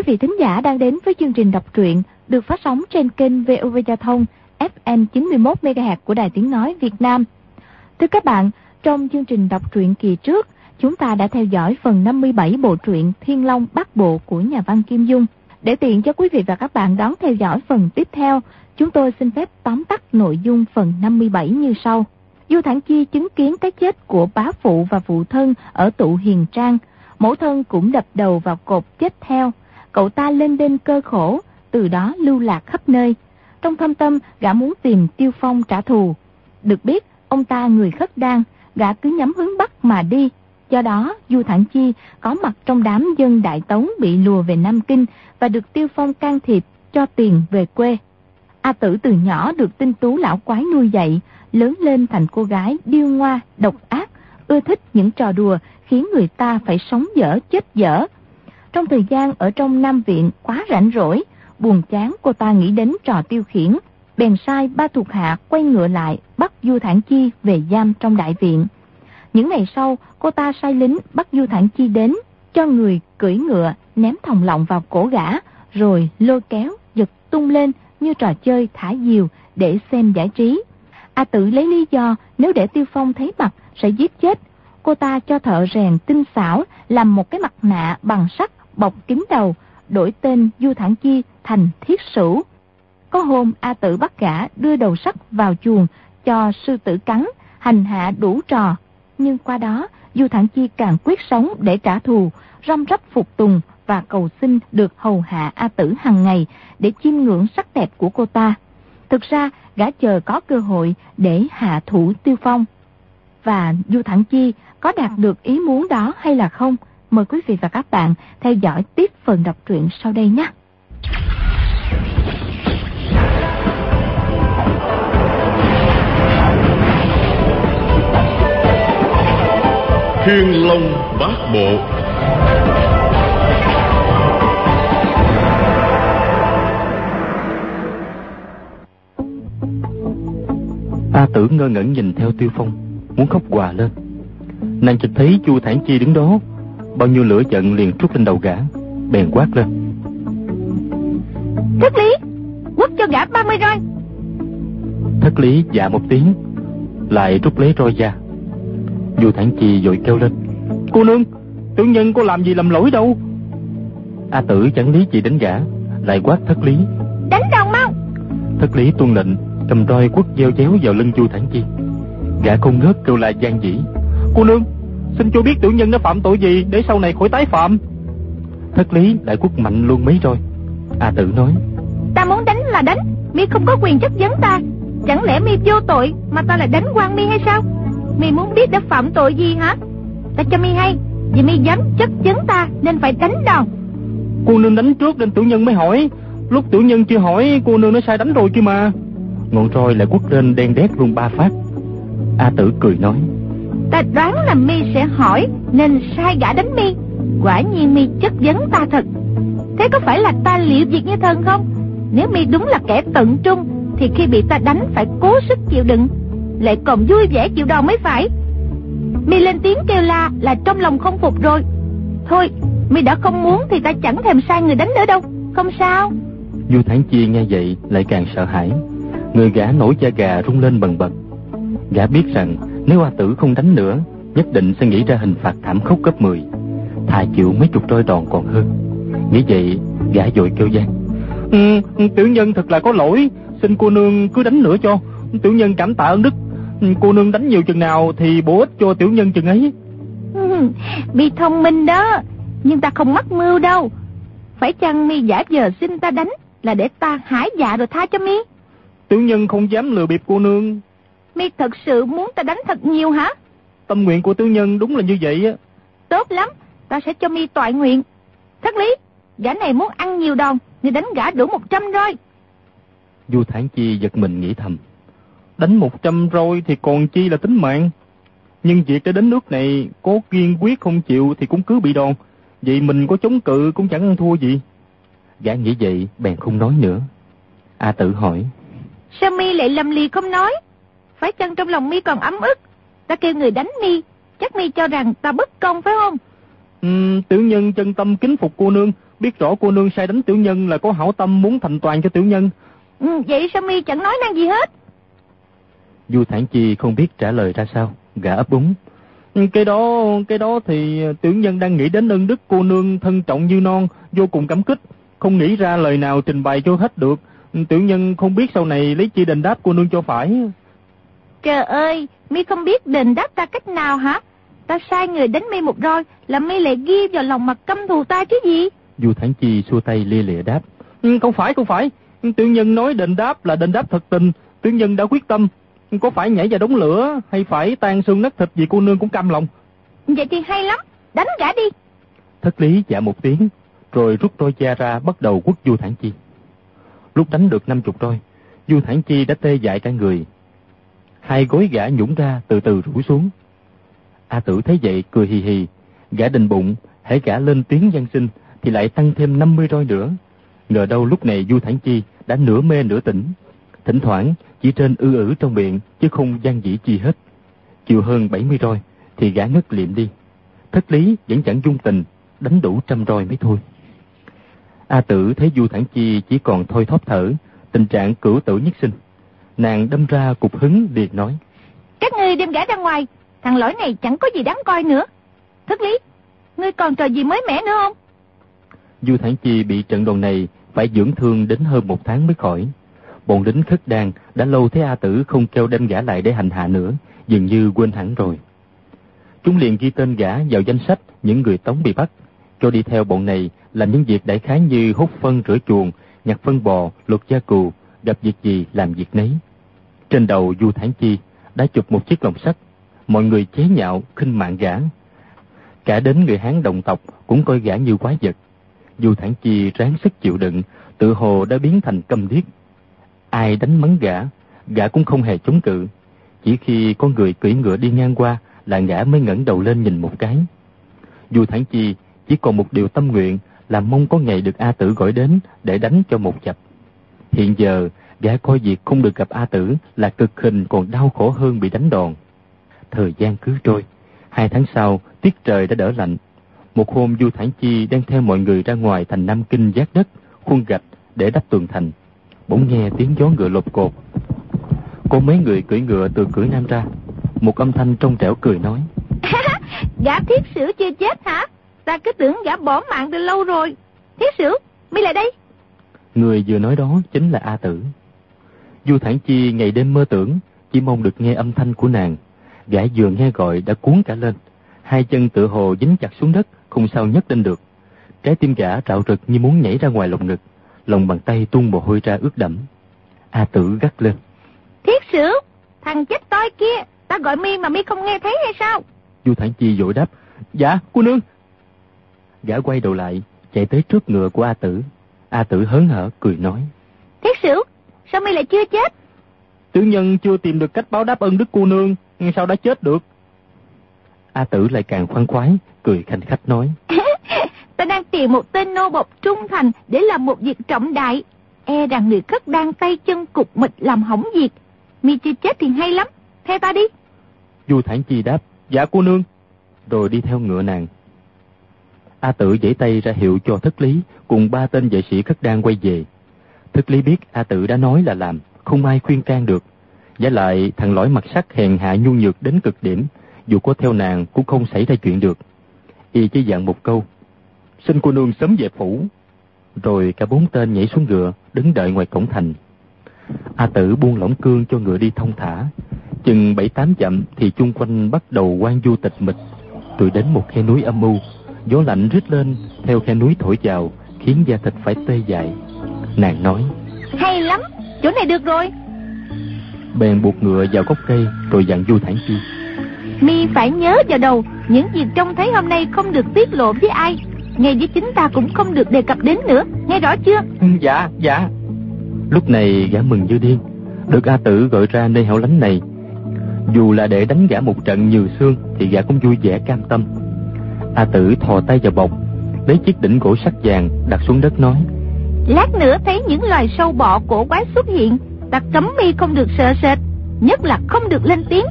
vị thính giả đang đến với chương trình đọc truyện được phát sóng trên kênh VOV Giao thông FM 91 MHz của Đài Tiếng nói Việt Nam. Thưa các bạn, trong chương trình đọc truyện kỳ trước, chúng ta đã theo dõi phần 57 bộ truyện Thiên Long Bát Bộ của nhà văn Kim Dung. Để tiện cho quý vị và các bạn đón theo dõi phần tiếp theo, chúng tôi xin phép tóm tắt nội dung phần 57 như sau. Du Thản Chi chứng kiến cái chết của bá phụ và phụ thân ở Tụ Hiền Trang. Mẫu thân cũng đập đầu vào cột chết theo. Cậu ta lên đên cơ khổ, từ đó lưu lạc khắp nơi. Trong thâm tâm, gã muốn tìm Tiêu Phong trả thù. Được biết, ông ta người khất đan, gã cứ nhắm hướng Bắc mà đi. Do đó, Du Thản Chi có mặt trong đám dân Đại Tống bị lùa về Nam Kinh và được Tiêu Phong can thiệp cho tiền về quê. A Tử từ nhỏ được tinh tú lão quái nuôi dạy, lớn lên thành cô gái điêu ngoa, độc ác, ưa thích những trò đùa khiến người ta phải sống dở chết dở. Trong thời gian ở trong Nam Viện quá rảnh rỗi, buồn chán, cô ta nghĩ đến trò tiêu khiển, bèn sai 3 thuộc hạ quay ngựa lại bắt Du Thản Chi về giam trong đại viện. Những ngày sau, cô ta sai lính bắt Du Thản Chi đến, cho người cưỡi ngựa ném thòng lọng vào cổ gã, rồi lôi kéo giật tung lên như trò chơi thả diều để xem giải trí. A Tử lấy lý do nếu để Tiêu Phong thấy mặt sẽ giết chết. Cô ta cho thợ rèn tinh xảo làm một cái mặt nạ bằng sắt bọc kín đầu, đổi tên Du Thản Chi thành Thiết Sửu. Có hôm A Tử bắt gã đưa đầu sắt vào chuồng cho sư tử cắn, hành hạ đủ trò. Nhưng qua đó, Du Thản Chi càng quyết sống để trả thù, răm rắp phục tùng và cầu xin được hầu hạ A Tử hàng ngày để chiêm ngưỡng sắc đẹp của cô ta. Thực ra, gã chờ có cơ hội để hạ thủ Tiêu Phong. Và Du Thản Chi có đạt được ý muốn đó hay là không? Mời quý vị và các bạn theo dõi tiếp phần đọc truyện sau đây nhé. Thiên Long Bát Bộ. A Tử ngơ ngẩn nhìn theo Tiêu Phong, muốn khóc òa lên. Nàng chợt thấy Du Thản Chi đứng đó, bao nhiêu lửa giận liền trút lên đầu gã, bèn quát lên: Thất Lý, quất cho gã 30 roi. Thất Lý dạ một tiếng, lại rút lấy roi ra. Du Thản Chi vội kêu lên: Cô nương, tiểu nhân có làm gì lầm lỗi đâu. A Tử chẳng lý gì đến gã, lại quát Thất Lý: Đánh đòn mau. Thất Lý tuân lệnh, cầm roi quất gieo chéo vào lưng Du Thản Chi. Gã không ngớt kêu la gian dĩ: Cô nương, xin cho biết tiểu nhân đã phạm tội gì để sau này khỏi tái phạm. Thất Lý lại quất mạnh luôn mấy roi. A Tử nói: Ta muốn đánh là đánh, mi không có quyền chất vấn ta. Chẳng lẽ mi vô tội mà ta lại đánh quan mi hay sao? Mi muốn biết đã phạm tội gì hả? Ta cho mi hay, vì mi dám chất vấn ta nên phải đánh đòn. Cô nương đánh trước nên tiểu nhân mới hỏi. Lúc tiểu nhân chưa hỏi, cô nương đã sai đánh rồi kia mà. Ngọn roi lại quất lên đen đét luôn 3 phát. A Tử cười nói: Ta đoán là mi sẽ hỏi nên sai gã đánh mi. Quả nhiên mi chất vấn ta thật. Thế có phải là ta liệu việc như thần không? Nếu mi đúng là kẻ tận trung thì khi bị ta đánh phải cố sức chịu đựng, lại còn vui vẻ chịu đòn mới phải. Mi lên tiếng kêu la là trong lòng không phục rồi. Thôi, mi đã không muốn thì ta chẳng thèm sai người đánh nữa đâu. Không sao. Du Thản Chi nghe vậy lại càng sợ hãi, người gã nổi da gà rung lên bần bật. Gã biết rằng nếu A Tử không đánh nữa, nhất định sẽ nghĩ ra hình phạt thảm khốc gấp 10, thà chịu mấy chục roi đòn còn hơn. Nghĩ vậy, gã vội kêu gian: Tiểu nhân thật là có lỗi, xin cô nương cứ đánh nữa cho. Tiểu nhân cảm tạ ơn đức. Cô nương đánh nhiều chừng nào thì bổ ích cho tiểu nhân chừng ấy. Mi thông minh đó, nhưng ta không mắc mưu đâu. Phải chăng mi giả vờ xin ta đánh là để ta hãi dạ rồi tha cho mi? Tiểu nhân không dám lừa bịp cô nương. Mi thật sự muốn ta đánh thật nhiều hả? Tâm nguyện của tiểu nhân đúng là như vậy á. Tốt lắm, ta sẽ cho mi toại nguyện. Thất Lý, gã này muốn ăn nhiều đòn nên đánh gã đủ 100 roi. Du Thản Chi giật mình nghĩ thầm: Đánh 100 roi thì còn chi là tính mạng. Nhưng việc đã đến nước này, có kiên quyết không chịu thì cũng cứ bị đòn. Vậy mình có chống cự cũng chẳng ăn thua gì. Gã nghĩ vậy bèn không nói nữa. A Tử hỏi: Sao mi lại lầm lì không nói? Phải chăng trong lòng mi còn ấm ức? Ta kêu người đánh mi, chắc mi cho rằng ta bất công phải không? Tiểu nhân chân tâm kính phục cô nương, biết rõ cô nương sai đánh tiểu nhân là có hảo tâm muốn thành toàn cho tiểu nhân. Vậy sao mi chẳng nói năng gì hết? Du Thản Chi không biết trả lời ra sao, gã ấp úng. Cái đó thì tiểu nhân đang nghĩ đến ân đức cô nương thân trọng như non, vô cùng cảm kích, không nghĩ ra lời nào trình bày cho hết được. Tiểu nhân không biết sau này lấy chi đền đáp cô nương cho phải. Trời ơi, mi không biết đền đáp ta cách nào hả? Ta sai người đánh mi một roi, là mi lại ghi vào lòng mặt căm thù ta chứ gì? Du Thản Chi xua tay lia lịa đáp. Không phải. Tiểu nhân nói đền đáp là đền đáp thật tình. Tiểu nhân đã quyết tâm. Có phải nhảy vào đống lửa hay phải tan xương nát thịt gì cô nương cũng cam lòng. Vậy thì hay lắm, đánh gã đi. Thất Lý dạ một tiếng, rồi rút roi da ra bắt đầu quất Du Thản Chi. Lúc đánh được 50 roi, Du Thản Chi đã tê dại cả người. Hai gối gã nhũng ra từ từ rũ xuống. A Tử thấy vậy cười hì hì, gã định bụng, hễ gã lên tiếng van xin thì lại tăng thêm 50 roi nữa. Ngờ đâu lúc này Du Thản Chi đã nửa mê nửa tỉnh, thỉnh thoảng chỉ trên ư trong miệng chứ không gian dĩ chi hết. Chịu hơn 70 roi thì gã ngất liệm đi. Thất Lý vẫn chẳng dung tình, đánh đủ 100 roi mới thôi. A Tử thấy Du Thản Chi chỉ còn thôi thóp thở, tình trạng cửu tử nhất sinh. Nàng đâm ra cục hứng liền nói: Các ngươi đem gã ra ngoài, thằng lỗi này chẳng có gì đáng coi nữa. Thất Lý, ngươi còn trò gì mới mẻ nữa không? Du Thản Chi bị trận đòn này phải dưỡng thương đến hơn 1 tháng mới khỏi. Bọn lính Khất Đan đã lâu thấy A Tử không kêu đem gã lại để hành hạ nữa, dường như quên hẳn rồi. Chúng liền ghi tên gã vào danh sách những người Tống bị bắt, cho đi theo bọn này làm những việc đại khái như hút phân rửa chuồng, nhặt phân bò, luộc da cừu, gặp việc gì làm việc nấy. Trên đầu Du Thản Chi đã chụp một chiếc lồng sắt, mọi người chế nhạo khinh mạng gã. Cả đến người Hán đồng tộc cũng coi gã như quái vật. Du Thản Chi ráng sức chịu đựng, tự hồ đã biến thành câm điếc. Ai đánh mắng gã cũng không hề chống cự. Chỉ khi có người cưỡi ngựa đi ngang qua là gã mới ngẩng đầu lên nhìn một cái. Du Thản Chi chỉ còn một điều tâm nguyện là mong có ngày được A Tử gọi đến để đánh cho một chập. Hiện giờ gã coi việc không được gặp A Tử là cực hình còn đau khổ hơn bị đánh đòn. Thời gian cứ trôi, 2 tháng sau tiết trời đã đỡ lạnh. Một hôm Du Thản Chi đang theo mọi người ra ngoài thành Nam Kinh vác đất, khuôn gạch để đắp tường thành. Bỗng nghe tiếng gió ngựa lột cột. Có mấy người cưỡi ngựa từ cửa nam ra. Một âm thanh trong trẻo cười nói: Gã Thiết Sửu chưa chết hả? Ta cứ tưởng gã bỏ mạng từ lâu rồi. Thiết Sửu, mi lại đây. Người vừa nói đó chính là A Tử. Du Thản Chi ngày đêm mơ tưởng, chỉ mong được nghe âm thanh của nàng. Gã vừa nghe gọi đã cuốn cả lên, 2 chân tựa hồ dính chặt xuống đất, không sao nhấc lên được. Trái tim gã rạo rực như muốn nhảy ra ngoài lồng ngực, lòng bàn tay tuôn mồ hôi ra ướt đẫm. A Tử gắt lên: Thiết Sửu, thằng chết toi kia, ta gọi mi mà mi không nghe thấy hay sao? Du Thản Chi vội đáp: Dạ, cô nương. Gã quay đầu lại, chạy tới trước ngựa của A Tử. A Tử hớn hở cười nói: Thiết Sửu, sao mi lại chưa chết? Tiểu nhân chưa tìm được cách báo đáp ơn đức cô nương, sao đã chết được? A Tử lại càng khoan khoái, cười khanh khách nói: Ta đang tìm một tên nô bộc trung thành để làm một việc trọng đại. E rằng người Khất đang tay chân cục mịch làm hỏng việc. Mi chưa chết thì hay lắm, theo ta đi. Du Thản Chi đáp: Dạ cô nương, rồi đi theo ngựa nàng. A Tử giãy tay ra hiệu cho Thất Lý cùng 3 tên vệ sĩ Khất Đan quay về. Thất Lý biết A Tử đã nói là làm, không ai khuyên can được. Giả lại thằng lõi mặt sắt hèn hạ nhu nhược đến cực điểm, dù có theo nàng cũng không xảy ra chuyện được. Y chỉ dặn một câu: Xin cô nương sớm về phủ. Rồi cả 4 tên nhảy xuống ngựa, đứng đợi ngoài cổng thành. A Tử buông lỏng cương cho ngựa đi thông thả. Chừng 7-8 dặm thì chung quanh bắt đầu hoang vu tịch mịch. Rồi đến một khe núi âm u, gió lạnh rít lên theo khe núi thổi vào, khiến da thịt phải tê dại. Nàng nói: Hay lắm, chỗ này được rồi. Bèn buộc ngựa vào gốc cây, rồi dặn Du Thản Chi: Mi phải nhớ vào đầu, những việc trông thấy hôm nay không được tiết lộ với ai, ngay với chính ta cũng không được đề cập đến nữa, nghe rõ chưa? Dạ, dạ. Lúc này gã mừng như điên, được A Tử gọi ra nơi hẻo lánh này. Dù là để đánh gã một trận nhừ xương thì gã cũng vui vẻ cam tâm. A Tử thò tay vào bọc, lấy chiếc đỉnh gỗ sắt vàng đặt xuống đất nói: Lát nữa thấy những loài sâu bọ cổ quái xuất hiện, ta cấm mi không được sợ sệt, nhất là không được lên tiếng.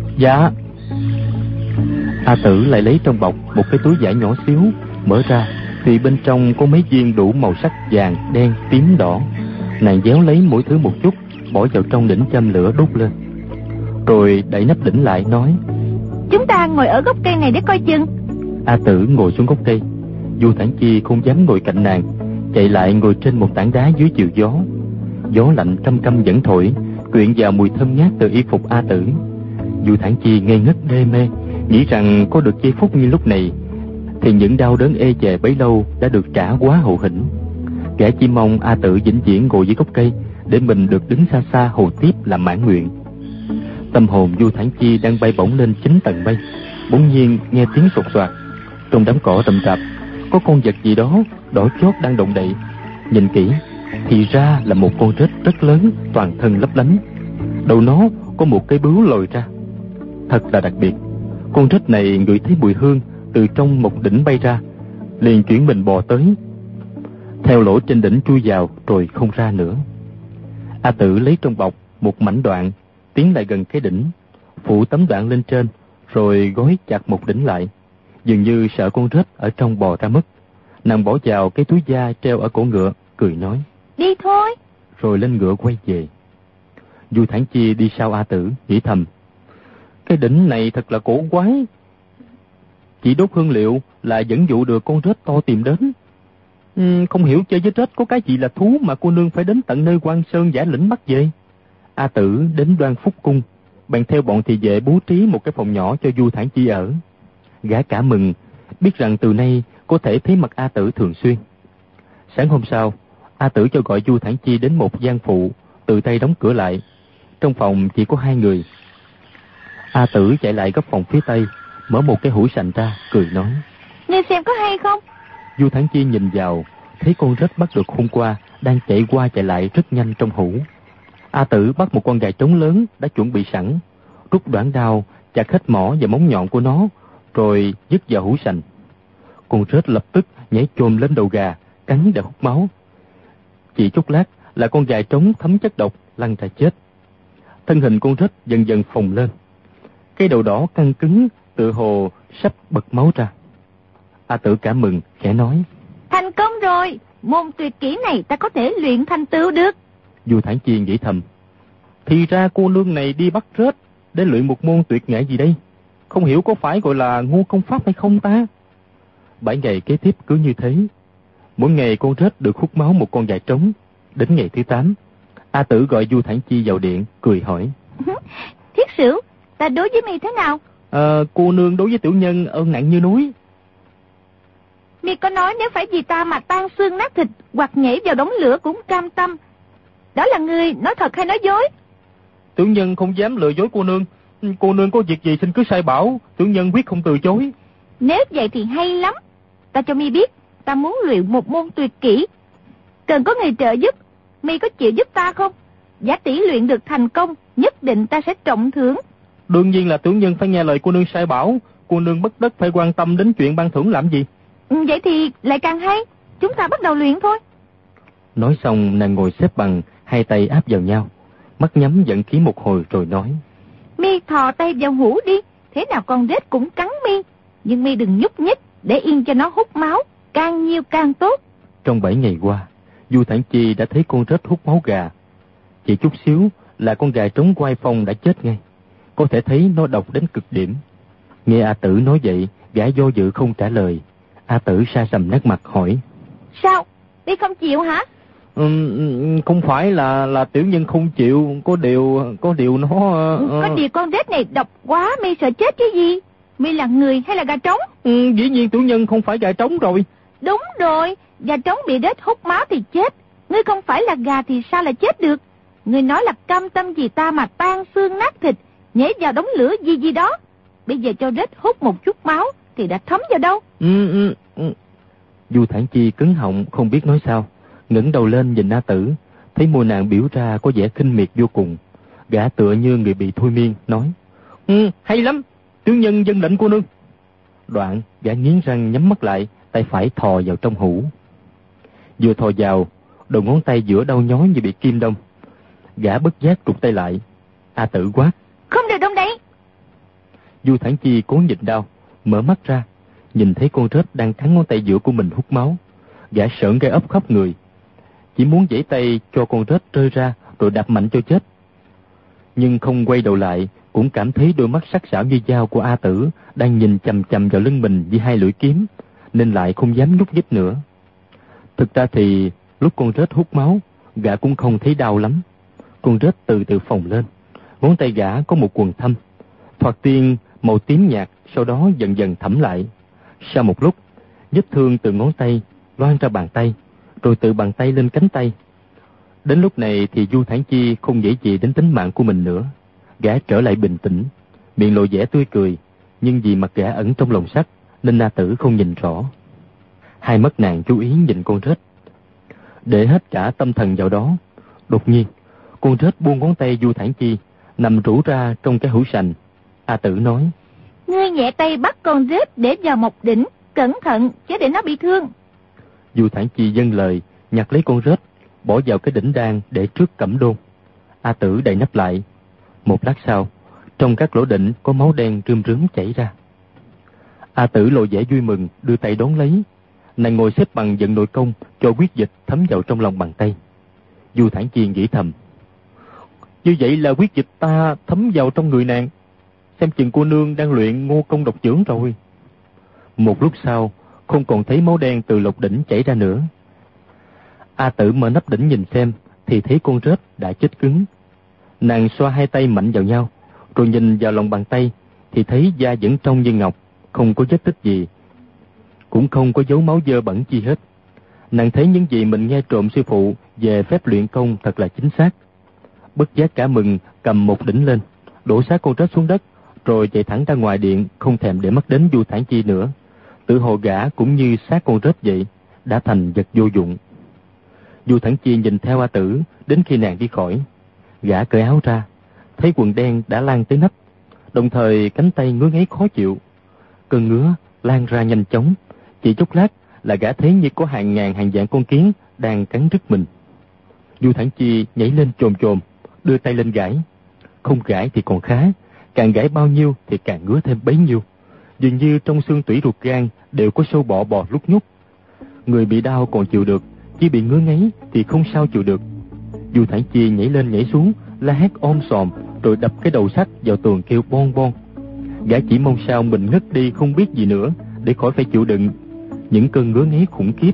Dạ. A Tử lại lấy trong bọc một cái túi vải nhỏ xíu, mở ra, thì bên trong có mấy viên đủ màu sắc vàng, đen, tím, đỏ. Nàng déo lấy mỗi thứ một chút, bỏ vào trong đỉnh châm lửa đốt lên, rồi đậy nắp đỉnh lại nói: Chúng ta ngồi ở gốc cây này để coi chừng. A Tử ngồi xuống gốc cây. Du Thản Chi không dám ngồi cạnh nàng, chạy lại ngồi trên một tảng đá dưới chiều gió. Gió lạnh căm căm vẫn thổi, quyện vào mùi thơm ngát từ y phục A Tử. Du Thản Chi ngây ngất đê mê, nghĩ rằng có được giây phút như lúc này thì những đau đớn ê chề bấy lâu đã được trả quá hậu hĩnh. Gã chỉ mong A Tử vĩnh viễn ngồi dưới gốc cây để mình được đứng xa xa hầu tiếp làm mãn nguyện. Tâm hồn Du Thản Chi đang bay bổng lên 9 tầng mây, bỗng nhiên nghe tiếng sột soạt. Trong đám cỏ rậm rạp có con vật gì đó đỏ chót đang động đậy. Nhìn kỹ thì ra là một con rết rất lớn, toàn thân lấp lánh. Đầu nó có một cái bướu lồi ra, thật là đặc biệt. Con rết này ngửi thấy mùi hương từ trong một đỉnh bay ra, liền chuyển mình bò tới, theo lỗ trên đỉnh chui vào rồi không ra nữa. A Tử lấy trong bọc một mảnh đoạn, tiến lại gần cái đỉnh, phủ tấm đoạn lên trên, rồi gói chặt một đỉnh lại, dường như sợ con rết ở trong bò ra mất. Nàng bỏ vào cái túi da treo ở cổ ngựa, cười nói: Đi thôi. Rồi lên ngựa quay về. Du Thản Chi đi sau A Tử, nghĩ thầm: cái đỉnh này thật là cổ quái, chỉ đốt hương liệu là dẫn dụ được con rết to tìm đến. Không hiểu chơi với rết có cái gì là thú mà cô nương phải đến tận nơi Quan Sơn Giả Lĩnh bắt về. A Tử đến Đoan Phúc Cung, bèn theo bọn thị vệ bố trí một cái phòng nhỏ cho Du Thản Chi ở. Gã cả mừng, biết rằng từ nay có thể thấy mặt A Tử thường xuyên. Sáng hôm sau, A Tử cho gọi Du Thản Chi đến một gian phụ, tự tay đóng cửa lại. Trong phòng chỉ có 2 người. A Tử chạy lại góc phòng phía tây, mở một cái hũ sành ra, cười nói: Ngươi xem có hay không? Du Thản Chi nhìn vào, thấy con rết bắt được hôm qua đang chạy qua chạy lại rất nhanh trong hũ. A Tử bắt một con gà trống lớn đã chuẩn bị sẵn, rút đoạn đao chặt hết mỏ và móng nhọn của nó, rồi dứt vào hũ sành. Con rết lập tức nhảy chồm lên đầu gà, cắn và hút máu. Chỉ chút lát là con gà trống thấm chất độc lăn ra chết. Thân hình con rết dần dần phồng lên, cái đầu đỏ căng cứng tựa hồ sắp bật máu ra. A Tử cảm mừng, khẽ nói: Thành công rồi, môn tuyệt kỹ này ta có thể luyện thành tựu được. Du Thản Chi nghĩ thầm: thì ra cô nương này đi bắt rết để luyện một môn tuyệt nghệ gì đây, không hiểu có phải gọi là ngô công pháp hay không ta. 7 ngày kế tiếp cứ như thế, mỗi ngày con rết được hút máu một con gà trống. Đến ngày thứ 8, A Tử gọi Du Thản Chi vào điện, cười hỏi: Thiết Sửu, ta đối với mi thế nào? Cô nương đối với tiểu nhân ơn nặng như núi. Mi có nói nếu phải vì ta mà tan xương nát thịt hoặc nhảy vào đống lửa cũng cam tâm. Đó là người nói thật hay nói dối? Tiểu nhân không dám lừa dối cô nương. Cô nương có việc gì xin cứ sai bảo, tiểu nhân quyết không từ chối. Nếu vậy thì hay lắm. Ta cho mi biết, ta muốn luyện một môn tuyệt kỹ, cần có người trợ giúp. Mi có chịu giúp ta không? Giả tỷ luyện được thành công, nhất định ta sẽ trọng thưởng. Đương nhiên là tiểu nhân phải nghe lời cô nương sai bảo. Cô nương bất tất phải quan tâm đến chuyện ban thưởng làm gì. Vậy thì lại càng hay. Chúng ta bắt đầu luyện thôi. Nói xong nàng ngồi xếp bằng, 2 tay áp vào nhau, mắt nhắm vận khí một hồi rồi nói: Mi thò tay vào hũ đi, thế nào con rết cũng cắn mi, nhưng mi đừng nhúc nhích, để yên cho nó hút máu, càng nhiều càng tốt. Trong 7 ngày qua, Du Thản Chi đã thấy con rết hút máu gà. Chỉ chút xíu là con gà trống quai phong đã chết ngay, có thể thấy nó độc đến cực điểm. Nghe A Tử nói vậy, gã do dự không trả lời. A Tử sa sầm nét mặt hỏi: Sao, mi không chịu hả? Không phải là tiểu nhân không chịu, có điều nó... Có điều con rết này độc quá, mi sợ chết chứ gì. Mi là người hay là gà trống? Dĩ nhiên tiểu nhân không phải gà trống rồi. Đúng rồi, gà trống bị rết hút máu thì chết. Ngươi không phải là gà thì sao lại chết được? Ngươi nói là cam tâm vì ta mà tan xương nát thịt, nhảy vào đống lửa gì đó. Bây giờ cho rết hút một chút máu thì đã thấm vào đâu? Du Thản Chi cứng họng không biết nói sao, ngẩng đầu lên nhìn A Tử, thấy môi nàng biểu ra có vẻ khinh miệt vô cùng. Gã tựa như người bị thôi miên, nói: hay lắm, tiểu nhân vâng lệnh cô nương. Đoạn gã nghiến răng nhắm mắt lại, tay phải thò vào trong hũ. Vừa thò vào, đầu ngón tay giữa đau nhói như bị kim đâm. Gã bất giác trục tay lại. A Tử quát: Không được động đậy. Du Thản Chi cố nhịn đau, mở mắt ra, nhìn thấy con rết đang cắn ngón tay giữa của mình hút máu. Gã sởn gai ốc khắp người, chỉ muốn giãy tay cho con rết rơi ra rồi đạp mạnh cho chết. Nhưng không quay đầu lại, cũng cảm thấy đôi mắt sắc sảo như dao của A Tử đang nhìn chằm chằm vào lưng mình với hai lưỡi kiếm, nên lại không dám nhúc nhích nữa. Thực ra thì lúc con rết hút máu, gã cũng không thấy đau lắm. Con rết từ từ phồng lên, ngón tay gã có một quầng thâm, thoạt tiên màu tím nhạt, sau đó dần dần thẫm lại. Sau một lúc, vết thương từ ngón tay loan ra bàn tay, rồi từ bàn tay lên cánh tay. Đến lúc này thì Du Thản Chi không nghĩ gì đến tính mạng của mình nữa. Gã trở lại bình tĩnh, miệng lộ vẻ tươi cười, nhưng vì mặt gã ẩn trong lồng sắt nên A Tử không nhìn rõ. Hai mắt nàng chú ý nhìn con rết, để hết cả tâm thần vào đó. Đột nhiên, con rết buông ngón tay Du Thản Chi, nằm rũ ra trong cái hũ sành. A Tử nói: Ngươi nhẹ tay bắt con rết để vào một đỉnh, cẩn thận chứ để nó bị thương. Du Thản Chi vâng lời, nhặt lấy con rết, bỏ vào cái đỉnh đan để trước cẩm đôn. A Tử đậy nắp lại. Một lát sau, trong các lỗ đỉnh có máu đen rơm rớm chảy ra. A Tử lộ vẻ vui mừng, đưa tay đón lấy. Nàng ngồi xếp bằng vận nội công cho huyết dịch thấm vào trong lòng bàn tay. Du Thản Chi nghĩ thầm: như vậy là huyết dịch ta thấm vào trong người nàng, xem chừng cô nương đang luyện ngô công độc chưởng rồi. Một lúc sau, không còn thấy máu đen từ lục đỉnh chảy ra nữa. A Tử mở nắp đỉnh nhìn xem, thì thấy con rết đã chết cứng. Nàng xoa hai tay mạnh vào nhau, rồi nhìn vào lòng bàn tay, thì thấy da vẫn trong như ngọc, không có vết tích gì, cũng không có dấu máu dơ bẩn chi hết. Nàng thấy những gì mình nghe trộm sư phụ về phép luyện công thật là chính xác. Bất giác cả mừng, cầm một đỉnh lên, đổ xác con rết xuống đất, rồi chạy thẳng ra ngoài điện, không thèm để mắt đến Du Thản Chi nữa. Tự hồ gã cũng như xác con rết vậy, đã thành vật vô dụng. Du Thản Chi nhìn theo A Tử đến khi nàng đi khỏi. Gã cởi áo ra, thấy quần đen đã lan tới nách, đồng thời cánh tay ngứa ngáy khó chịu. Cơn ngứa lan ra nhanh chóng, chỉ chốc lát là gã thấy như có hàng ngàn hàng vạn con kiến đang cắn rứt mình. Du Thản Chi nhảy lên chồm chồm, đưa tay lên gãi. Không gãi thì còn khá, càng gãi bao nhiêu thì càng ngứa thêm bấy nhiêu. Dường như trong xương tủy ruột gan đều có sâu bọ bò lúc nhúc. Người bị đau còn chịu được, chỉ bị ngứa ngáy thì không sao chịu được. Du Thản Chi nhảy lên nhảy xuống, la hét om sòm, rồi đập cái đầu sắt vào tường kêu bon bon. Gã chỉ mong sao mình ngất đi không biết gì nữa, để khỏi phải chịu đựng những cơn ngứa ngáy khủng khiếp.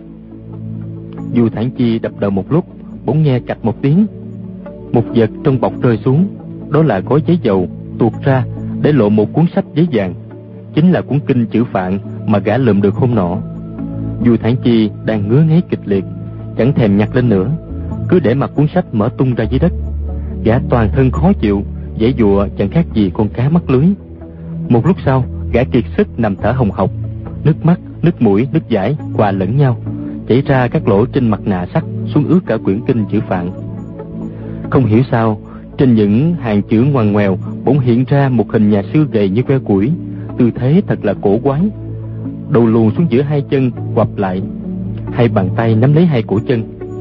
Du Thản Chi đập đầu một lúc, bỗng nghe cạch một tiếng, một vật trong bọc rơi xuống. Đó là gói giấy dầu tuột ra để lộ một cuốn sách giấy vàng, chính là cuốn kinh chữ Phạn mà gã lượm được hôm nọ. Du Thản Chi đang ngứa ngáy kịch liệt, chẳng thèm nhặt lên nữa, cứ để mặc cuốn sách mở tung ra dưới đất. Gã toàn thân khó chịu, giãy giụa chẳng khác gì con cá mắc lưới. Một lúc sau, gã kiệt sức nằm thở hồng hộc, nước mắt, nước mũi, nước dãi hòa lẫn nhau, chảy ra các lỗ trên mặt nạ sắt xuống ướt cả quyển kinh chữ Phạn. Không hiểu sao, trên những hàng chữ ngoằn ngoèo bỗng hiện ra một hình nhà sư gầy như que củi, tư thế thật là cổ quái. Đầu luồn xuống giữa hai chân quặp lại, hai bàn tay nắm lấy hai cổ chân.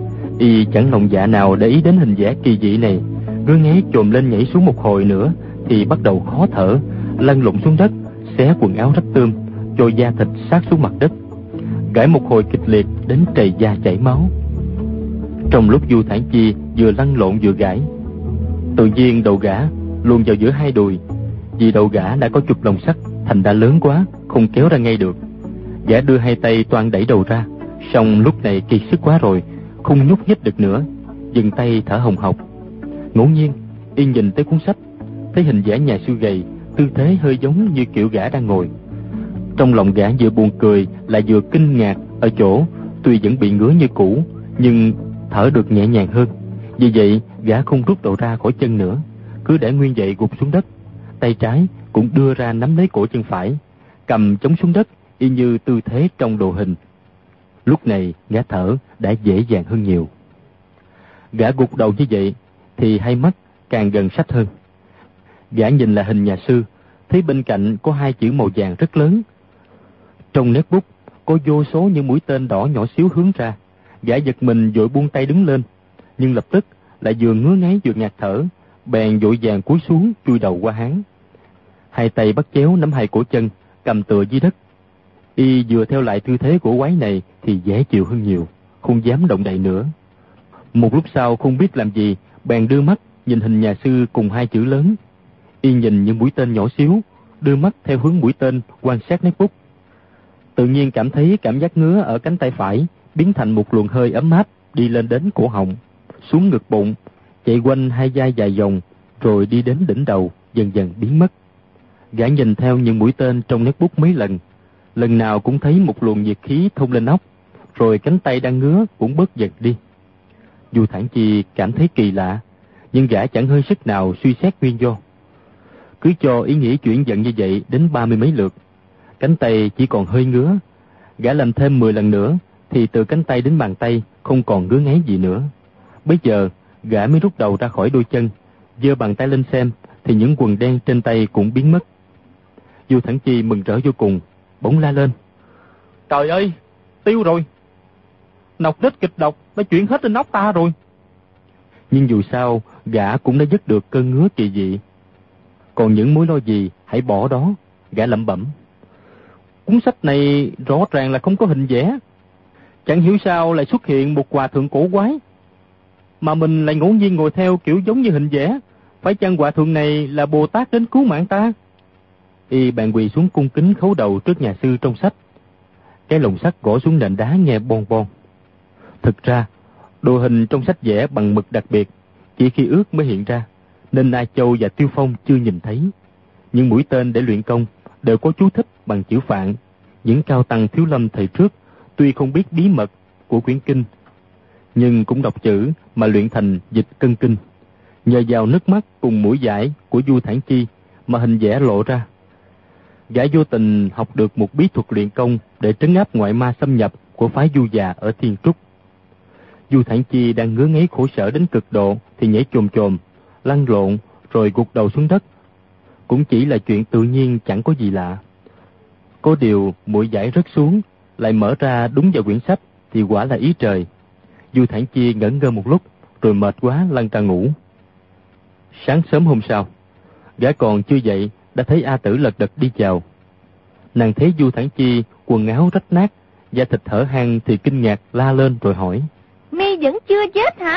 Y chẳng lòng dạ nào để ý đến hình vẽ kỳ dị này, ngứa ngáy chồm lên nhảy xuống một hồi nữa thì bắt đầu khó thở, lăn lộn xuống đất, xé quần áo rách tươm, cho da thịt sát xuống mặt đất, gãi một hồi kịch liệt đến trầy da chảy máu. Trong lúc Du Thản Chi vừa lăn lộn vừa gãi, tự nhiên đầu gã luồn vào giữa hai đùi. Vì đầu gã đã có chục lồng sắt, thành đã lớn quá, không kéo ra ngay được. Gã đưa hai tay toan đẩy đầu ra, song lúc này kiệt sức quá rồi, không nhúc nhích được nữa, dừng tay thở hồng hộc. Ngẫu nhiên y nhìn tới cuốn sách, thấy hình vẽ nhà sư gầy, tư thế hơi giống như kiểu gã đang ngồi. Trong lòng gã vừa buồn cười lại vừa kinh ngạc ở chỗ tuy vẫn bị ngứa như cũ, nhưng thở được nhẹ nhàng hơn. Vì vậy gã không rút đầu ra khỏi chân nữa, cứ để nguyên vậy gục xuống đất, tay trái cũng đưa ra nắm lấy cổ chân phải, cầm chống xuống đất y như tư thế trong đồ hình. Lúc này gã thở đã dễ dàng hơn nhiều. Gã gục đầu như vậy thì hai mắt càng gần sách hơn. Gã nhìn là hình nhà sư, thấy bên cạnh có hai chữ màu vàng rất lớn. Trong nét bút có vô số những mũi tên đỏ nhỏ xíu hướng ra. Gã giật mình vội buông tay đứng lên, nhưng lập tức lại vừa ngứa ngáy vừa ngạt thở, bèn vội vàng cúi xuống chui đầu qua háng. Hai tay bắt chéo nắm hai cổ chân, cầm tựa dưới đất. Y vừa theo lại tư thế của quái này thì dễ chịu hơn nhiều, không dám động đậy nữa. Một lúc sau không biết làm gì, bèn đưa mắt nhìn hình nhà sư cùng hai chữ lớn. Y nhìn những mũi tên nhỏ xíu, đưa mắt theo hướng mũi tên quan sát nét bút. Tự nhiên cảm thấy cảm giác ngứa ở cánh tay phải biến thành một luồng hơi ấm áp đi lên đến cổ họng, xuống ngực bụng, chạy quanh hai vai dài vòng, rồi đi đến đỉnh đầu, dần dần biến mất. Gã nhìn theo những mũi tên trong nét bút mấy lần, lần nào cũng thấy một luồng nhiệt khí thông lên óc, rồi cánh tay đang ngứa cũng bớt giật đi. Du Thản Chi cảm thấy kỳ lạ, nhưng gã chẳng hơi sức nào suy xét nguyên do. Cứ cho ý nghĩ chuyển giận như vậy đến 30 mấy lượt, cánh tay chỉ còn hơi ngứa. Gã làm thêm 10 lần nữa thì từ cánh tay đến bàn tay không còn ngứa ngáy gì nữa. Bây giờ gã mới rút đầu ra khỏi đôi chân, giơ bàn tay lên xem thì những quần đen trên tay cũng biến mất. Du Thản Chi mừng rỡ vô cùng, bỗng la lên: Trời ơi, tiêu rồi! Nọc đích kịch độc đã chuyển hết lên óc ta rồi. Nhưng dù sao gã cũng đã dứt được cơn ngứa kỳ dị. Còn những mối lo gì hãy bỏ đó. Gã lẩm bẩm: Cuốn sách này rõ ràng là không có hình vẽ, chẳng hiểu sao lại xuất hiện một hòa thượng cổ quái, mà mình lại ngẫu nhiên ngồi theo kiểu giống như hình vẽ. Phải chăng hòa thượng này là Bồ Tát đến cứu mạng ta? Y bèn quỳ xuống cung kính khấu đầu trước nhà sư trong sách. Cái lồng sắt gõ xuống nền đá nghe bon bon. Thực ra đồ hình trong sách vẽ bằng mực đặc biệt, chỉ khi ướt mới hiện ra, nên A Châu và Tiêu Phong chưa nhìn thấy. Những mũi tên để luyện công đều có chú thích bằng chữ Phạn. Những cao tăng Thiếu Lâm thời trước tuy không biết bí mật của quyển kinh, nhưng cũng đọc chữ mà luyện thành dịch cân kinh. Nhờ vào nước mắt cùng mũi giải của Du Thản Chi mà hình vẽ lộ ra. Gã vô tình học được một bí thuật luyện công để trấn áp ngoại ma xâm nhập của phái Du Già ở Thiên Trúc. Du Thản Chi đang ngứa ngáy khổ sở đến cực độ thì nhảy chồm chồm, lăn lộn rồi gục đầu xuống đất. Cũng chỉ là chuyện tự nhiên, chẳng có gì lạ. Có điều mũi giải rớt xuống lại mở ra đúng vào quyển sách thì quả là ý trời. Du Thản Chi ngẩn ngơ một lúc rồi mệt quá lăn ra ngủ. Sáng sớm hôm sau, gã còn chưa dậy đã thấy A Tử lật đật đi chào. Nàng thấy Du Thản Chi quần áo rách nát, da thịt hở hang thì kinh ngạc la lên rồi hỏi: Mi vẫn chưa chết hả?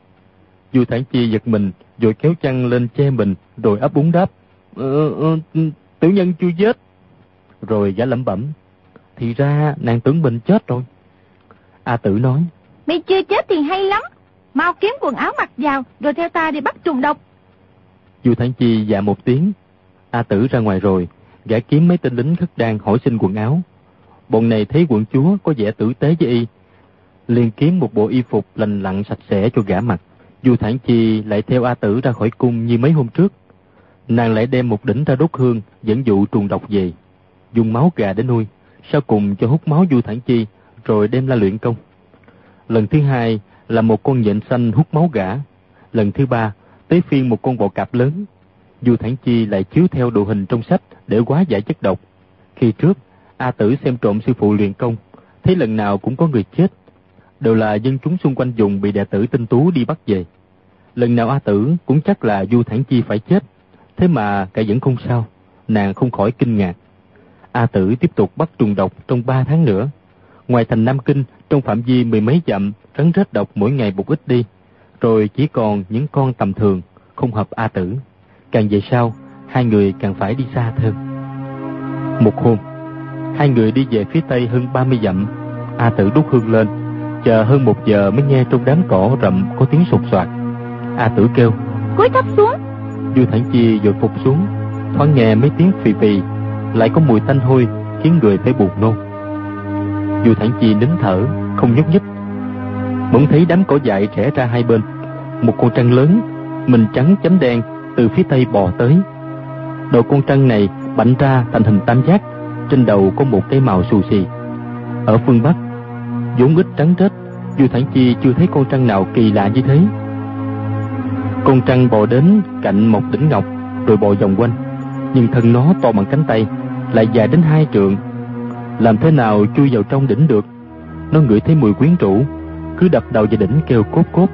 Du Thản Chi giật mình rồi kéo chăn lên che mình rồi ấp úng đáp: Tiểu nhân chưa chết. Rồi gã lẩm bẩm: Thì ra nàng tưởng mình chết rồi. A Tử nói: Mi chưa chết thì hay lắm, mau kiếm quần áo mặc vào rồi theo ta đi bắt trùng độc. Du Thản Chi dạ một tiếng. A Tử ra ngoài rồi, gã kiếm mấy tên lính khất đan hỏi xin quần áo. Bọn này thấy quận chúa có vẻ tử tế với y, liền kiếm một bộ y phục lành lặn sạch sẽ cho gã mặc. Du Thản Chi lại theo A Tử ra khỏi cung như mấy hôm trước. Nàng lại đem một đỉnh ra đốt hương dẫn dụ trùng độc về, dùng máu gà để nuôi, sau cùng cho hút máu Du Thản Chi rồi đem ra luyện công. Lần thứ hai là một con nhện xanh hút máu gã. Lần thứ ba tới phiên một con bò cạp lớn. Du Thản Chi lại chiếu theo đồ hình trong sách để hóa giải chất độc. Khi trước A Tử xem trộm sư phụ luyện công, thấy lần nào cũng có người chết, đều là dân chúng xung quanh vùng bị đệ tử tinh tú đi bắt về. Lần nào A Tử cũng chắc là Du Thản Chi phải chết, thế mà cả vẫn không sao. Nàng không khỏi kinh ngạc. A Tử tiếp tục bắt trùng độc trong 3 tháng nữa. Ngoài thành Nam Kinh, trong phạm vi 10 mấy dặm, rắn rết độc mỗi ngày một ít đi, rồi chỉ còn những con tầm thường, không hợp A Tử. Càng về sau, hai người càng phải đi xa hơn. Một hôm, hai người đi về phía tây hơn 30 dặm. A Tử đốt hương lên, chờ hơn 1 giờ mới nghe trong đám cỏ rậm có tiếng sột soạt. A Tử kêu: Cúi thấp xuống. Du Thản Chi vội phục xuống, thoáng nghe mấy tiếng phì phì, lại có mùi tanh hôi khiến người phải buồn nôn. Du Thản Chi nín thở, không nhúc nhích. Bỗng thấy đám cỏ dại rẽ ra hai bên, một con trăng lớn, mình trắng chấm đen từ phía tây bò tới. Đầu con trăng này bạnh ra thành hình tam giác, trên đầu có một cái màu xù xì. Ở phương Bắc vốn ít trắng rết, Du Thản Chi chưa thấy con trăng nào kỳ lạ như thế. Con trăng bò đến cạnh một đỉnh ngọc rồi bò vòng quanh, nhưng thân nó to bằng cánh tay, lại dài đến 2 trượng. Làm thế nào chui vào trong đỉnh được? Nó ngửi thấy mùi quyến rũ, cứ đập đầu vào đỉnh kêu cốp cốp.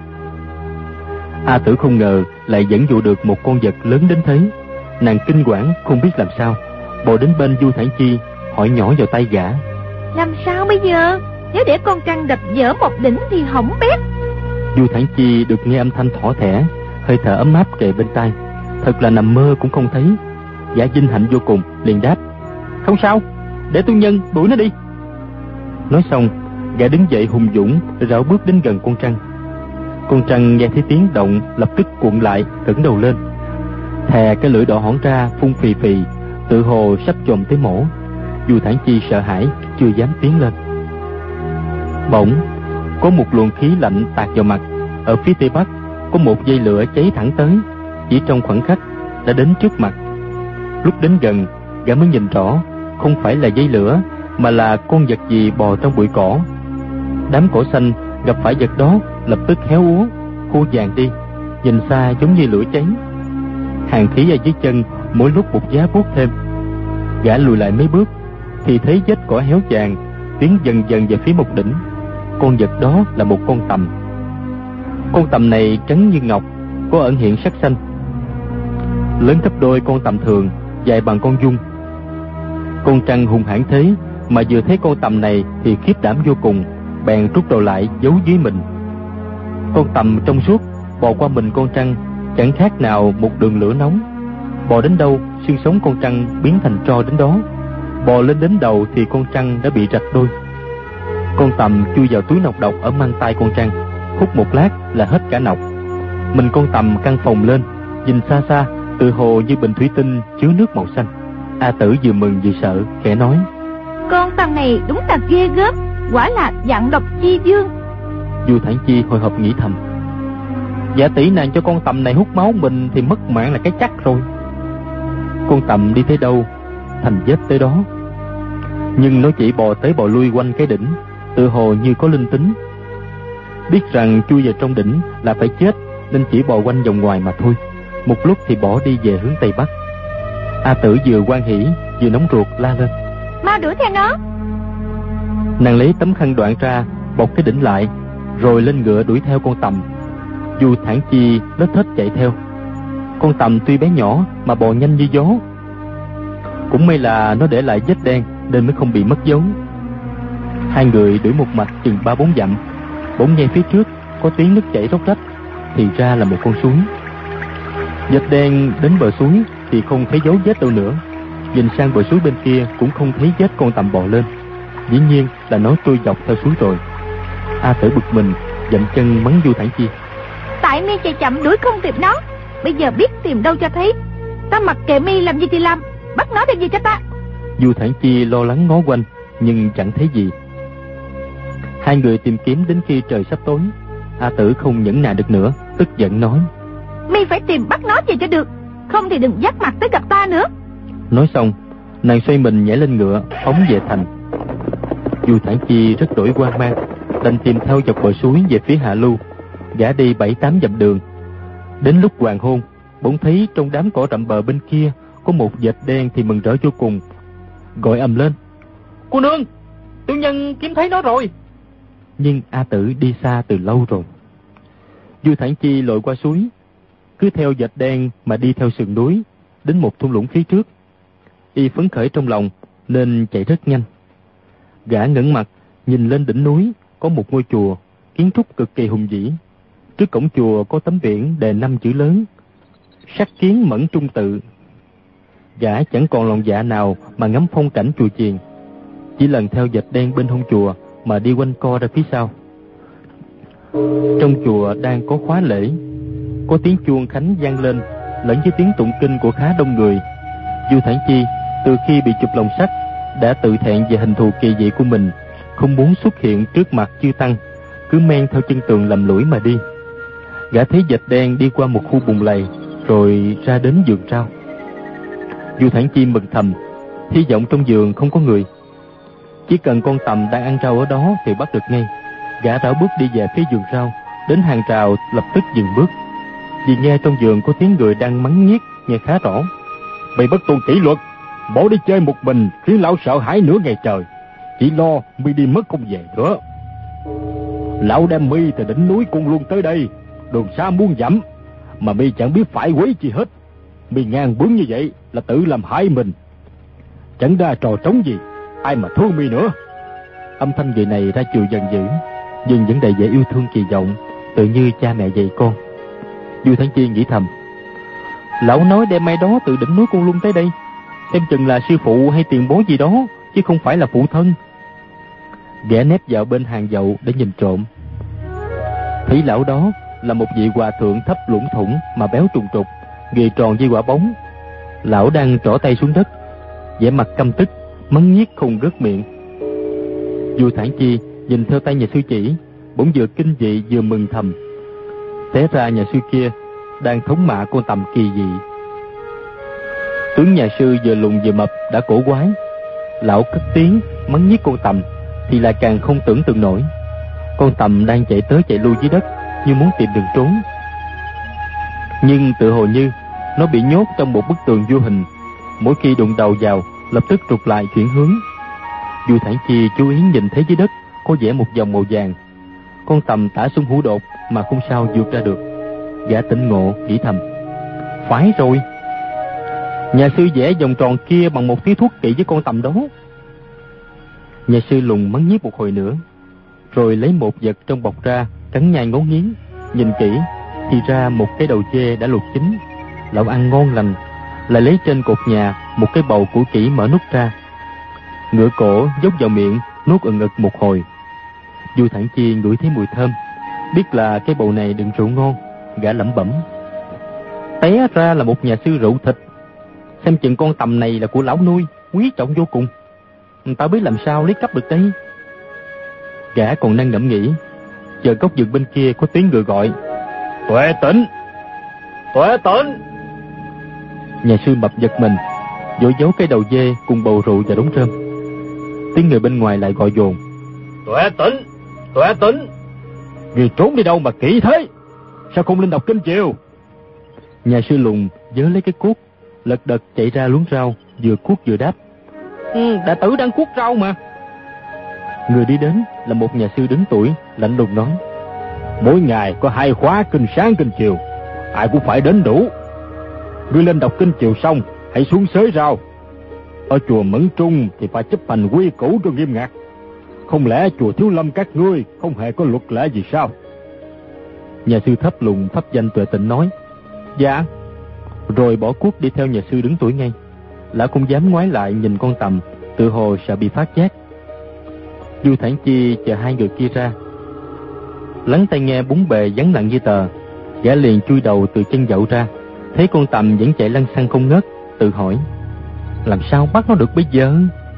A Tử không ngờ lại dẫn dụ được một con vật lớn đến thế. Nàng kinh hoảng không biết làm sao, bò đến bên Du Thản Chi hỏi nhỏ vào tay gã: Làm sao bây giờ? Nếu để con trăng đập vỡ một đỉnh thì hỏng bét. Du Thản Chi được nghe âm thanh thỏ thẻ, hơi thở ấm áp kề bên tai, thật là nằm mơ cũng không thấy. Gã vinh hạnh vô cùng, liền đáp: Không sao, để tôi nhân đuổi nó đi. Nói xong, gã đứng dậy hùng dũng, rảo bước đến gần con trăng. Con trăng nghe thấy tiếng động, lập tức cuộn lại, ngẩng đầu lên, thè cái lưỡi đỏ hõn ra, phun phì phì, tự hồ sắp chồm tới mổ. Du Thản Chi sợ hãi, chưa dám tiến lên. Bỗng có một luồng khí lạnh tạt vào mặt. Ở phía tây bắc có một dây lửa cháy thẳng tới, chỉ trong khoảnh khắc đã đến trước mặt. Lúc đến gần, gã mới nhìn rõ, không phải là dây lửa, mà là con vật gì bò trong bụi cỏ. Đám cỏ xanh gặp phải vật đó lập tức héo úa, khô vàng đi, nhìn xa giống như lửa cháy. Hàng khí ở dưới chân mỗi lúc một giá buốt thêm. Gã lùi lại mấy bước thì thấy vết cỏ héo vàng tiến dần dần về phía một đỉnh. Con vật đó là một con tằm. Con tằm này trắng như ngọc, có ẩn hiện sắc xanh, lớn gấp đôi con tằm thường, dài bằng con giun. Con trăng hung hãn thế mà vừa thấy con tằm này thì khiếp đảm vô cùng, bèn rút đầu lại giấu dưới mình. Con tằm trong suốt bò qua mình con trăng, chẳng khác nào một đường lửa nóng. Bò đến đâu, xương sống con trăng biến thành tro đến đó. Bò lên đến đầu thì con trăng đã bị rạch đôi. Con tằm chui vào túi nọc độc ở mang tay con trăng, hút một lát là hết cả nọc. Mình con tằm căng phồng lên, nhìn xa xa, tự hồ như bình thủy tinh chứa nước màu xanh. A Tử vừa mừng vừa sợ, khẽ nói: Con tằm này đúng là ghê gớm, quả là vạn độc chi vương. Du Thản Chi hồi hộp nghĩ thầm: Giả tỷ nàng cho con tằm này hút máu mình thì mất mạng là cái chắc rồi. Con tằm đi tới đâu, thành vết tới đó. Nhưng nó chỉ bò tới bò lui quanh cái đỉnh, tự hồ như có linh tính. Biết rằng chui vào trong đỉnh là phải chết, nên chỉ bò quanh vòng ngoài mà thôi. Một lúc thì bỏ đi về hướng tây bắc. A Tử vừa hoan hỉ vừa nóng ruột, la lên: Mau đuổi theo nó. Nàng lấy tấm khăn đoạn ra, bọc cái đỉnh lại, rồi lên ngựa đuổi theo con tằm. Du Thản Chi lết thết chạy theo. Con tằm tuy bé nhỏ mà bò nhanh như gió. Cũng may là nó để lại vết đen nên mới không bị mất dấu. Hai người đuổi một mạch chừng 3-4 dặm, bỗng nghe phía trước có tiếng nước chảy róc rách, thì ra là một con suối. Vệt đen đến bờ suối thì không thấy dấu vết đâu nữa. Nhìn sang bờ suối bên kia cũng không thấy vết con tằm bò lên. Dĩ nhiên là nó trôi dọc theo suối rồi. A Tử bực mình, dậm chân mắng Du Thản Chi: Tại mi chạy chậm đuổi không kịp nó, bây giờ biết tìm đâu cho thấy. Ta mặc kệ mi làm gì thì làm, bắt nó để gì cho ta. Du Thản Chi lo lắng ngó quanh nhưng chẳng thấy gì. Hai người tìm kiếm đến khi trời sắp tối. A Tử không nhẫn nại được nữa, tức giận nói: Mi phải tìm bắt nó về cho được, không thì đừng dắt mặt tới gặp ta nữa. Nói xong, nàng xoay mình nhảy lên ngựa, phóng về thành. Du Thản Chi rất đổi hoang mang, đành tìm theo dọc bờ suối về phía hạ lưu. Gã đi 7-8 dặm đường. Đến lúc hoàng hôn, bỗng thấy trong đám cỏ rậm bờ bên kia có một vệt đen thì mừng rỡ vô cùng, gọi ầm lên: Cô nương, tiểu nhân kiếm thấy nó rồi. Nhưng A Tử đi xa từ lâu rồi. Du Thản Chi lội qua suối, cứ theo vệt đen mà đi theo sườn núi, đến một thung lũng phía trước. Y phấn khởi trong lòng nên chạy rất nhanh. Gã ngẩng mặt nhìn lên đỉnh núi, có một ngôi chùa, kiến trúc cực kỳ hùng vĩ. Trước cổng chùa có tấm biển đề 5 chữ lớn: Sắc kiến mẫn trung tự. Gã chẳng còn lòng dạ nào mà ngắm phong cảnh chùa chiền, chỉ lần theo vệt đen bên hông chùa mà đi quanh co ra phía sau. Trong chùa đang có khóa lễ, có tiếng chuông khánh vang lên lẫn với tiếng tụng kinh của khá đông người. Du Thản Chi từ khi bị chụp lồng sắt đã tự thẹn về hình thù kỳ dị của mình, không muốn xuất hiện trước mặt chư tăng, cứ men theo chân tường lầm lũi mà đi. Gã thấy vệt đen đi qua một khu bùn lầy rồi ra đến vườn rau. Du Thản Chi mừng thầm, hy vọng trong vườn không có người. Chỉ cần con tằm đang ăn rau ở đó thì bắt được ngay. Gã rảo bước đi về phía vườn rau, đến hàng rào lập tức dừng bước, vì nghe trong vườn có tiếng người đang mắng nhiếc, nghe khá rõ: Mày bất tuân kỷ luật, bỏ đi chơi một mình khiến lão sợ hãi nửa ngày trời, chỉ lo mi đi mất không về nữa. Lão đem mi từ đỉnh núi Côn Luân tới đây, đường xa muôn dặm, mà mi chẳng biết phải quấy chi hết. Mi ngang bướng như vậy là tự làm hại mình. Chẳng ra trò trống gì, ai mà thương mi nữa. Âm thanh người này ra chiều dần dữ, nhưng vẫn đầy vẻ yêu thương kỳ vọng, tự như cha mẹ dạy con. Du Thản Chi nghĩ thầm, lão nói đem mai đó từ đỉnh núi Côn Luân tới đây, xem chừng là sư phụ hay tiền bối gì đó, chứ không phải là phụ thân. Ghé nép vào bên hàng dậu để nhìn trộm. Thấy lão đó là một vị hòa thượng thấp lủng thủng mà béo trùng trục, người tròn như quả bóng. Lão đang trỏ tay xuống đất, vẻ mặt căm tức, mắng nhiếc không ngớt miệng. Du Thản Chi nhìn theo tay nhà sư chỉ, bỗng vừa kinh dị vừa mừng thầm. Té ra nhà sư kia đang thống mạ con Tầm kỳ dị. Tướng nhà sư vừa lùn vừa mập đã cổ quái, lão cất tiếng mắng nhiếc con Tầm thì lại càng không tưởng tượng nổi. Con Tầm đang chạy tới chạy lui dưới đất như muốn tìm đường trốn, nhưng tự hồ như nó bị nhốt trong một bức tường vô hình, mỗi khi đụng đầu vào lập tức trục lại chuyển hướng. Du Thản Chi chú ý nhìn thấy dưới đất có vẽ một vòng màu vàng. Con Tầm tả xung hữu đột mà không sao vượt ra được. Gã tỉnh ngộ nghĩ thầm, phải rồi, nhà sư vẽ vòng tròn kia bằng một tí thuốc kỵ với con Tầm đó. Nhà sư lùng mắng nhiếc một hồi nữa, rồi lấy một vật trong bọc ra, cắn nhai ngấu nghiến. Nhìn kỹ thì ra một cái đầu dê đã luộc chín. Lão ăn ngon lành, lại lấy trên cột nhà một cái bầu củ kỹ mở nút ra, ngửa cổ dốc vào miệng nuốt ừng ực một hồi. Du Thản Chi ngửi thấy mùi thơm, biết là cái bầu này đựng rượu ngon. Gã lẩm bẩm, té ra là một nhà sư rượu thịt, xem chừng con Tầm này là của lão nuôi, quý trọng vô cùng. Ta biết làm sao lấy cắp được đây. Gã còn đang ngẫm nghĩ, chờ góc vườn bên kia có tiếng người gọi, Tuệ Tĩnh, Tuệ Tĩnh. Nhà sư mập giật mình, vội giấu cái đầu dê cùng bầu rượu và đống rơm. Tiếng người bên ngoài lại gọi dồn, Tuệ Tĩnh, Tuệ Tĩnh. Người trốn đi đâu mà kỹ thế, sao không lên đọc kinh chiều? Nhà sư lùng vớ lấy cái cuốc, lật đật chạy ra luống rau, vừa cuốc vừa đáp, đệ tử đang cuốc rau mà. Người đi đến là một nhà sư đứng tuổi, lạnh lùng nói, mỗi ngày có 2 khóa kinh sáng kinh chiều, ai cũng phải đến đủ. Ngươi lên đọc kinh chiều xong hãy xuống xới rau. Ở chùa Mẫn Trung thì phải chấp hành quy củ cho nghiêm ngặt, không lẽ chùa Thiếu Lâm các ngươi không hề có luật lệ gì sao? Nhà sư thấp lùng pháp danh Tuệ Tĩnh nói, dạ, rồi bỏ cuốc đi theo nhà sư đứng tuổi ngay. Lão không dám ngoái lại nhìn con Tầm, tự hồ sợ bị phát giác. Du Thản Chi chờ 2 người kia ra, lắng tai nghe bún bề vắng lặng như tờ. Gã liền chui đầu từ chân dậu ra, thấy con Tầm vẫn chạy lăn xăng không ngớt, tự hỏi, làm sao bắt nó được bây giờ?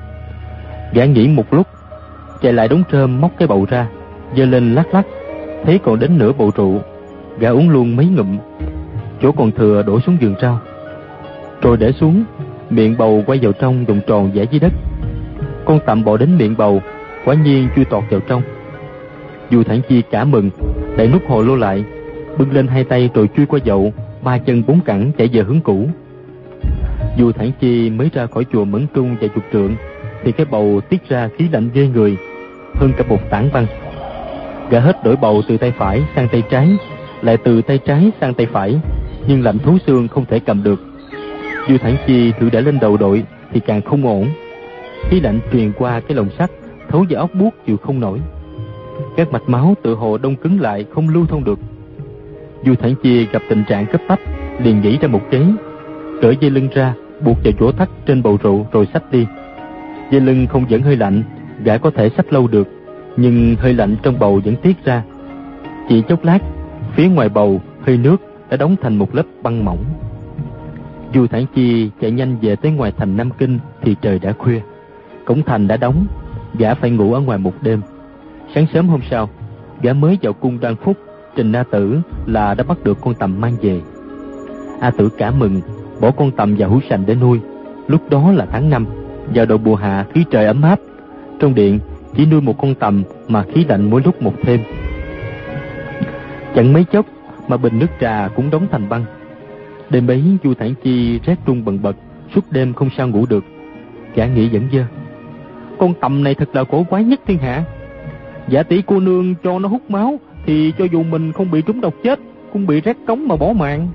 Gã nghĩ một lúc, chạy lại đống rơm móc cái bầu ra, giơ lên lắc lắc, thấy còn đến nửa bầu rượu. Gã uống luôn mấy ngụm, chỗ còn thừa đổ xuống vườn rau, rồi để xuống. Miệng bầu quay vào trong vòng tròn vẽ dưới đất. Con Tầm bò đến miệng bầu, quả nhiên chui tọt vào trong. Du Thản Chi cả mừng, đậy nút hồ lô lại, bưng lên 2 tay rồi chui qua dậu, 3 chân 4 cẳng chạy về hướng cũ. Du Thản Chi mới ra khỏi chùa Mẫn Trung vài chục trượng thì cái bầu tiết ra khí lạnh ghê người, hơn cả một tảng băng. Gã hết đổi bầu từ tay phải sang tay trái, lại từ tay trái sang tay phải, nhưng lạnh thấu xương không thể cầm được. Du Thản Chi thử để lên đầu đội thì càng không ổn. Khí lạnh truyền qua cái lồng sắt, thấu vào óc buốt chịu không nổi. Các mạch máu tự hồ đông cứng lại, không lưu thông được. Du Thản Chi gặp tình trạng cấp bách, liền nghĩ ra một kế, cởi dây lưng ra buộc vào chỗ thắt trên bầu rượu rồi xách đi. Dây lưng không dẫn hơi lạnh, gã có thể xách lâu được, nhưng hơi lạnh trong bầu vẫn tiết ra. Chỉ chốc lát, phía ngoài bầu hơi nước đã đóng thành một lớp băng mỏng. Du Thản Chi chạy nhanh về tới ngoài thành Nam Kinh thì trời đã khuya, cổng thành đã đóng, gã phải ngủ ở ngoài một đêm. Sáng sớm hôm sau, gã mới vào cung Đoan Phúc trình A Tử là đã bắt được con Tầm mang về. A Tử cả mừng, bỏ con Tầm vào hũ sành để nuôi. Lúc đó là tháng 5, vào đầu mùa hạ, khí trời ấm áp. Trong điện chỉ nuôi một con Tầm mà khí lạnh mỗi lúc một thêm. Chẳng mấy chốc mà bình nước trà cũng đóng thành băng. Đêm ấy Du Thản Chi rét run bần bật, suốt đêm không sao ngủ được. Gã nghĩ dẫn dơ, con Tầm này thật là cổ quái nhất thiên hạ. Giả tỷ cô nương cho nó hút máu thì cho dù mình không bị trúng độc chết, cũng bị rét cống mà bỏ mạng.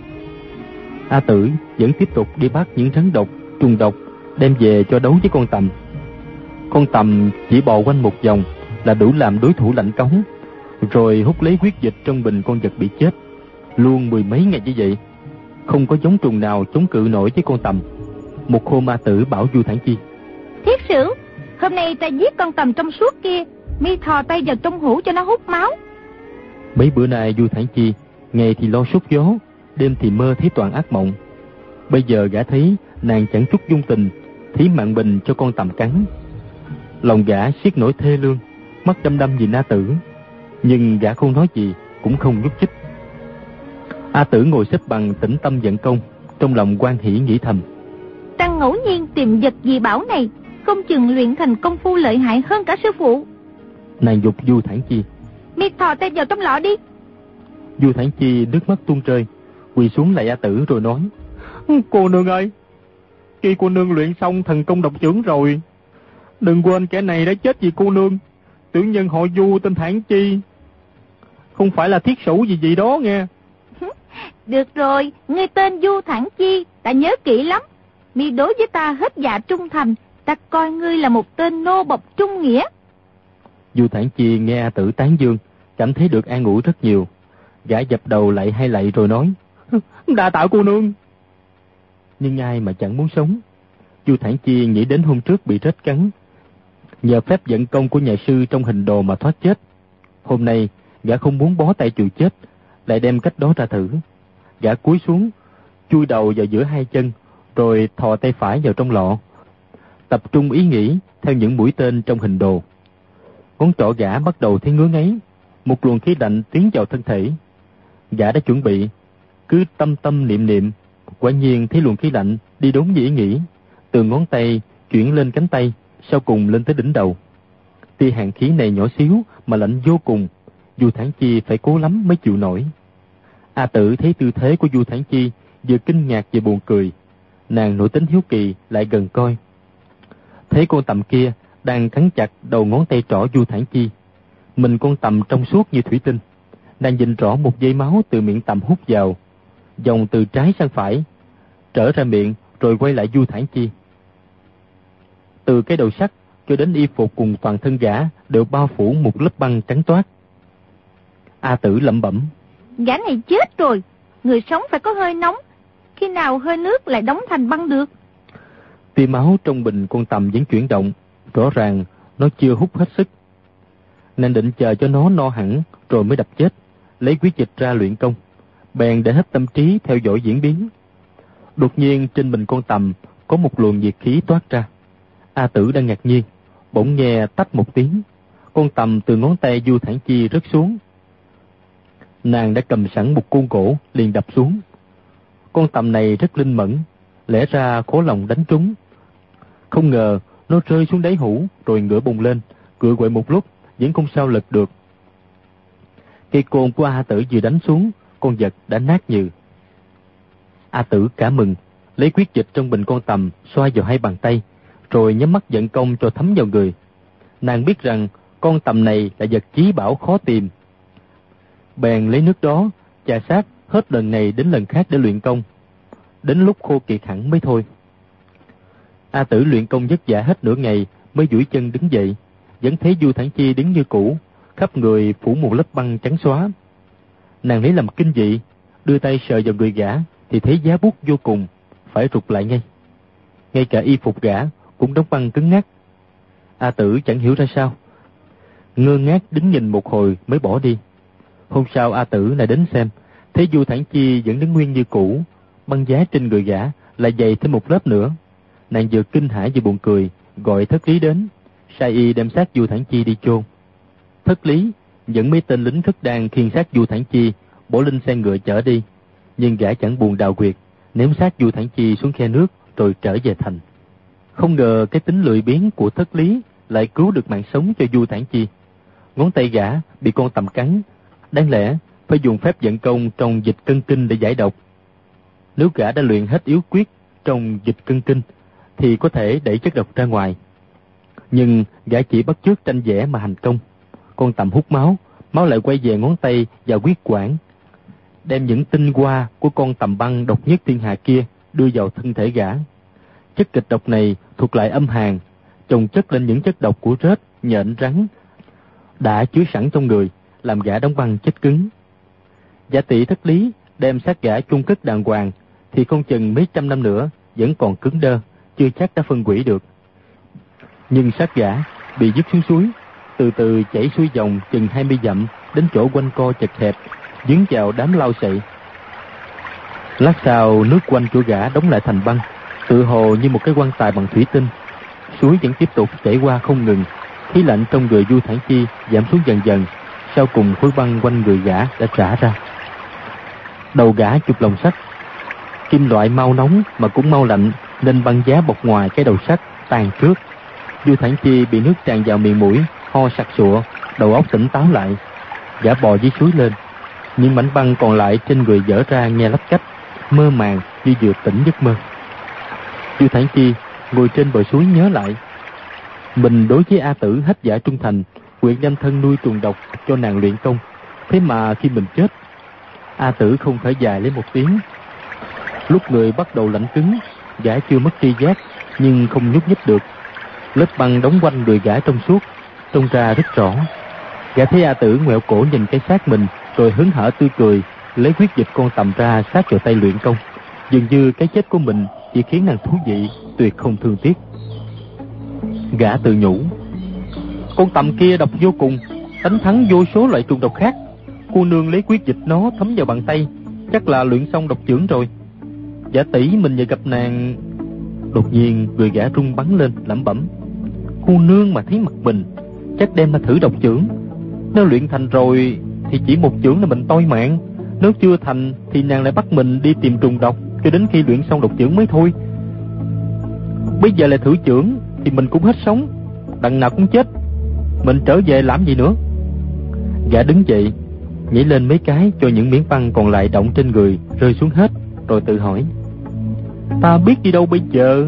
A Tử vẫn tiếp tục đi bắt những rắn độc, trùng độc, đem về cho đấu với con Tầm. Con tầm chỉ bò quanh một vòng là đủ làm đối thủ lạnh cống, rồi hút lấy huyết dịch trong bình con vật bị chết, luôn 10 mấy ngày như vậy. Không có giống trùng nào chống cự nổi với con tầm. Một hôm A Tử bảo Du Thản Chi: Thiết sử, hôm nay ta giết con tầm trong suốt kia, mi thò tay vào trong hũ cho nó hút máu. Mấy bữa nay Du Thản Chi ngày thì lo sốt gió, đêm thì mơ thấy toàn ác mộng. Bây giờ gã thấy nàng chẳng chút dung tình, thí mạng bình cho con tầm cắn. Lòng gã siết nổi thê lương, mắt đăm đăm nhìn A Tử, nhưng gã không nói gì, cũng không nhúc nhích. A Tử ngồi xếp bằng tĩnh tâm vận công, trong lòng hoan hỉ nghĩ thầm: Ta ngẫu nhiên tìm vật gì bảo này, không chừng luyện thành công phu lợi hại hơn cả sư phụ. Nàng giục Du Thản Chi: Mi thò tay vào trong lọ đi. Du Thản Chi nước mắt tuôn rơi, quỳ xuống lạy A Tử rồi nói: Cô nương ơi, khi cô nương luyện xong thần công độc trưởng rồi, đừng quên kẻ này đã chết vì cô nương. Tiểu nhân họ Du tên Thản Chi, không phải là thiết sủ gì đó nghe. Được rồi, ngươi tên Du Thản Chi, ta nhớ kỹ lắm. Mi đối với ta hết dạ trung thành, ta coi ngươi là một tên nô bộc trung nghĩa. Du Thản Chi nghe A Tử tán dương, cảm thấy được an ủi rất nhiều. Gã dập đầu lạy hai lạy rồi nói: Đa tạ cô nương. Nhưng ai mà chẳng muốn sống. Du Thản Chi nghĩ đến hôm trước bị rết cắn, nhờ phép vận công của nhà sư trong hình đồ mà thoát chết. Hôm nay gã không muốn bó tay chịu chết, lại đem cách đó ra thử. Gã cúi xuống, chui đầu vào giữa hai chân, rồi thò tay phải vào trong lọ, tập trung ý nghĩ theo những mũi tên trong hình đồ. Ngón trỏ gã bắt đầu thấy ngứa ngáy, một luồng khí lạnh tiến vào thân thể. Gã đã chuẩn bị, cứ tâm tâm niệm niệm, quả nhiên thấy luồng khí lạnh đi đúng như ý nghĩ, từ ngón tay chuyển lên cánh tay, sau cùng lên tới đỉnh đầu. Tia hàn khí này nhỏ xíu mà lạnh vô cùng, Du Thản Chi phải cố lắm mới chịu nổi. A Tử thấy tư thế của Du Thản Chi vừa kinh ngạc vừa buồn cười, nàng nổi tính hiếu kỳ lại gần coi. Thấy con tầm kia đang cắn chặt đầu ngón tay trỏ Du Thản Chi, mình con tầm trong suốt như thủy tinh. Nàng nhìn rõ một dây máu từ miệng tầm hút vào, dòng từ trái sang phải, trở ra miệng rồi quay lại Du Thản Chi. Từ cái đầu sắt cho đến y phục cùng toàn thân gã đều bao phủ một lớp băng trắng toát. A Tử lẩm bẩm: Gã này chết rồi, người sống phải có hơi nóng, khi nào hơi nước lại đóng thành băng được. Tia máu trong bình con tầm vẫn chuyển động, rõ ràng nó chưa hút hết sức. Nàng định chờ cho nó no hẳn rồi mới đập chết, lấy huyết dịch ra luyện công, bèn để hết tâm trí theo dõi diễn biến. Đột nhiên trên bình con tầm có một luồng nhiệt khí toát ra. A Tử đang ngạc nhiên, bỗng nghe tách một tiếng, con tầm từ ngón tay Du Thản Chi rớt xuống. Nàng đã cầm sẵn một côn gỗ liền đập xuống. Con tầm này rất linh mẫn, lẽ ra khó lòng đánh trúng. Không ngờ nó rơi xuống đáy hũ rồi ngửa bùng lên, cựa quậy một lúc vẫn không sao lật được. Cây côn của A Tử vừa đánh xuống, con vật đã nát nhừ. A Tử cả mừng, lấy huyết dịch trong bình con tầm xoa vào hai bàn tay, rồi nhắm mắt vận công cho thấm vào người. Nàng biết rằng con tầm này là vật chí bảo khó tìm, bèn lấy nước đó chà sát hết lần này đến lần khác để luyện công, đến lúc khô kiệt hẳn mới thôi. A Tử luyện công vất vả hết nửa ngày mới duỗi chân đứng dậy, vẫn thấy Du Thản Chi đứng như cũ, khắp người phủ một lớp băng trắng xóa. Nàng lấy làm kinh dị, đưa tay sờ vào người gã thì thấy giá buốt vô cùng, phải rụt lại ngay. Ngay cả y phục gã cũng đóng băng cứng ngắc. A Tử chẳng hiểu ra sao, ngơ ngác đứng nhìn một hồi mới bỏ đi. Hôm sau A Tử lại đến xem, thấy Du Thản Chi vẫn đứng nguyên như cũ, băng giá trên người gã lại dày thêm một lớp nữa. Nàng vừa kinh hãi vừa buồn cười, gọi Thất Lý đến, sai y đem xác Du Thản Chi đi chôn. Thất Lý dẫn mấy tên lính Thất Đan khiêng xác Du Thản Chi bỏ lên xe ngựa chở đi, nhưng gã chẳng buồn đào huyệt, ném xác Du Thản Chi xuống khe nước rồi trở về thành. Không ngờ cái tính lười biếng của Thất Lý lại cứu được mạng sống cho Du Thản Chi. Ngón tay gã bị con tầm cắn, đáng lẽ phải dùng phép vận công trong dịch cân kinh để giải độc. Nếu gã đã luyện hết yếu quyết trong dịch cân kinh thì có thể đẩy chất độc ra ngoài. Nhưng gã chỉ bắt chước tranh vẽ mà hành công. Con tầm hút máu, máu lại quay về ngón tay và huyết quản, đem những tinh hoa của con tầm băng độc nhất thiên hạ kia đưa vào thân thể gã. Chất kịch độc này thuộc lại âm hàn, chồng chất lên những chất độc của rết, nhện, rắn đã chứa sẵn trong người, làm gã đóng băng chết cứng. Giả tỷ thất lý đem xác gã chôn cất đàng hoàng, thì không chừng mấy trăm năm nữa vẫn còn cứng đơ, chưa chắc đã phân hủy được. Nhưng xác gã bị dứt xuống suối, từ từ chảy xuôi dòng chừng 20 dặm đến chỗ quanh co chật hẹp, dướng vào đám lau sậy. Lát sau, nước quanh chỗ gã đóng lại thành băng, tự hồ như một cái quan tài bằng thủy tinh. Suối vẫn tiếp tục chảy qua không ngừng. Khí lạnh trong người Du Thản Chi giảm xuống dần dần. Sau cùng khối băng quanh người gã đã rã ra. Đầu gã chụp lồng sắt. Kim loại mau nóng mà cũng mau lạnh, nên băng giá bọc ngoài cái đầu sắt tàn trước. Du Thản Chi bị nước tràn vào miệng mũi, ho sặc sụa, đầu óc tỉnh táo lại. Gã bò dưới suối lên. Những mảnh băng còn lại trên người vỡ ra nghe lách cách, mơ màng như vừa tỉnh giấc mơ. Du Thản Chi ngồi trên bờ suối nhớ lại, mình đối với A Tử hết giả trung thành, nguyện đem thân nuôi trùng độc cho nàng luyện công. Thế mà khi mình chết, A Tử không thở dài lấy một tiếng. Lúc người bắt đầu lạnh cứng, gã chưa mất tri giác, nhưng không nhúc nhích được. Lớp băng đóng quanh người gã trong suốt, trông ra rất rõ. Gã thấy A Tử ngoẹo cổ nhìn cái xác mình, rồi hớn hở tươi cười, lấy huyết dịch con tầm ra sát vào tay luyện công. Dường như cái chết của mình chỉ khiến nàng thú vị, tuyệt không thương tiếc. Gã tự nhủ, con tầm kia độc vô cùng, đánh thắng vô số loại trùng độc khác. Cô nương lấy huyết dịch nó thấm vào bàn tay, chắc là luyện xong độc chưởng rồi. Giả tỷ mình vừa gặp nàng. Đột nhiên người gã rung bắn lên, lẩm bẩm, cô nương mà thấy mặt mình, chắc đem ra thử độc chưởng. Nếu luyện thành rồi thì chỉ một chưởng là mình toi mạng, nếu chưa thành thì nàng lại bắt mình đi tìm trùng độc cho đến khi luyện xong độc chưởng mới thôi. Bây giờ lại thử chưởng thì mình cũng hết sống, đằng nào cũng chết, mình trở về làm gì nữa. Gã đứng dậy, nhảy lên mấy cái cho những miếng băng còn lại đọng trên người rơi xuống hết, rồi tự hỏi, ta biết đi đâu bây giờ?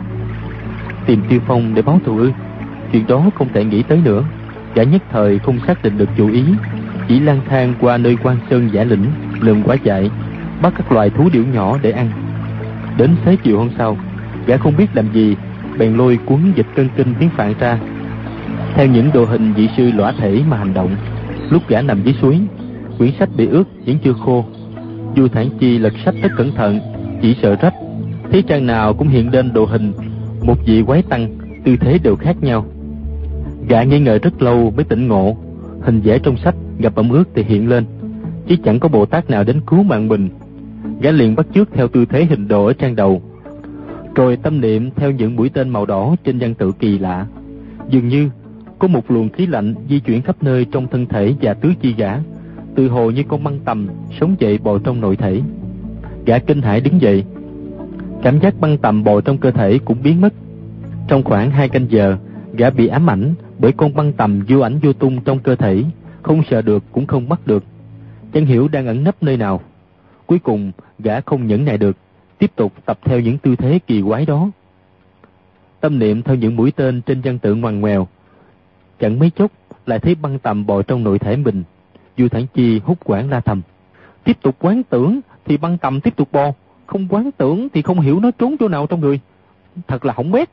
Tìm Tiêu Phong để báo thù ư? Chuyện đó không thể nghĩ tới nữa. Gã nhất thời không xác định được chủ ý, chỉ lang thang qua nơi Quan Sơn Giả Lĩnh, lượm quả dại, bắt các loài thú điểu nhỏ để ăn. Đến xế chiều hôm sau, gã không biết làm gì, bèn lôi cuốn Dịch Cân Kinh tiếng Phạn ra, theo những đồ hình vị sư lõa thể mà hành động. Lúc gã nằm dưới suối, quyển sách bị ướt vẫn chưa khô. Du Thản Chi lật sách rất cẩn thận, chỉ sợ rách. Thấy trang nào cũng hiện lên đồ hình một vị quái tăng, tư thế đều khác nhau. Gã nghi ngờ rất lâu mới tỉnh ngộ, hình vẽ trong sách gặp ẩm ướt thì hiện lên, chứ chẳng có Bồ Tát nào đến cứu mạng mình. Gã liền bắt chước theo tư thế hình đồ ở trang đầu, rồi tâm niệm theo những mũi tên màu đỏ trên văn tự kỳ lạ. Dường như có một luồng khí lạnh di chuyển khắp nơi trong thân thể và tứ chi gã, tự hồ như con băng tầm sống dậy bò trong nội thể. Gã kinh hãi đứng dậy, cảm giác băng tầm bò trong cơ thể cũng biến mất. Trong khoảng 2 canh giờ, gã bị ám ảnh bởi con băng tầm vô ảnh vô tung trong cơ thể, không sờ được cũng không bắt được, chẳng hiểu đang ẩn nấp nơi nào. Cuối cùng gã không nhẫn nại được, tiếp tục tập theo những tư thế kỳ quái đó. Tâm niệm theo những mũi tên trên văn tự ngoằn ngoèo, chẳng mấy chốc lại thấy băng tầm bò trong nội thể mình. Du Thản Chi hốt hoảng la thầm, tiếp tục quán tưởng thì băng tầm tiếp tục bò, không quán tưởng thì không hiểu nó trốn chỗ nào trong người, thật là hỏng bét.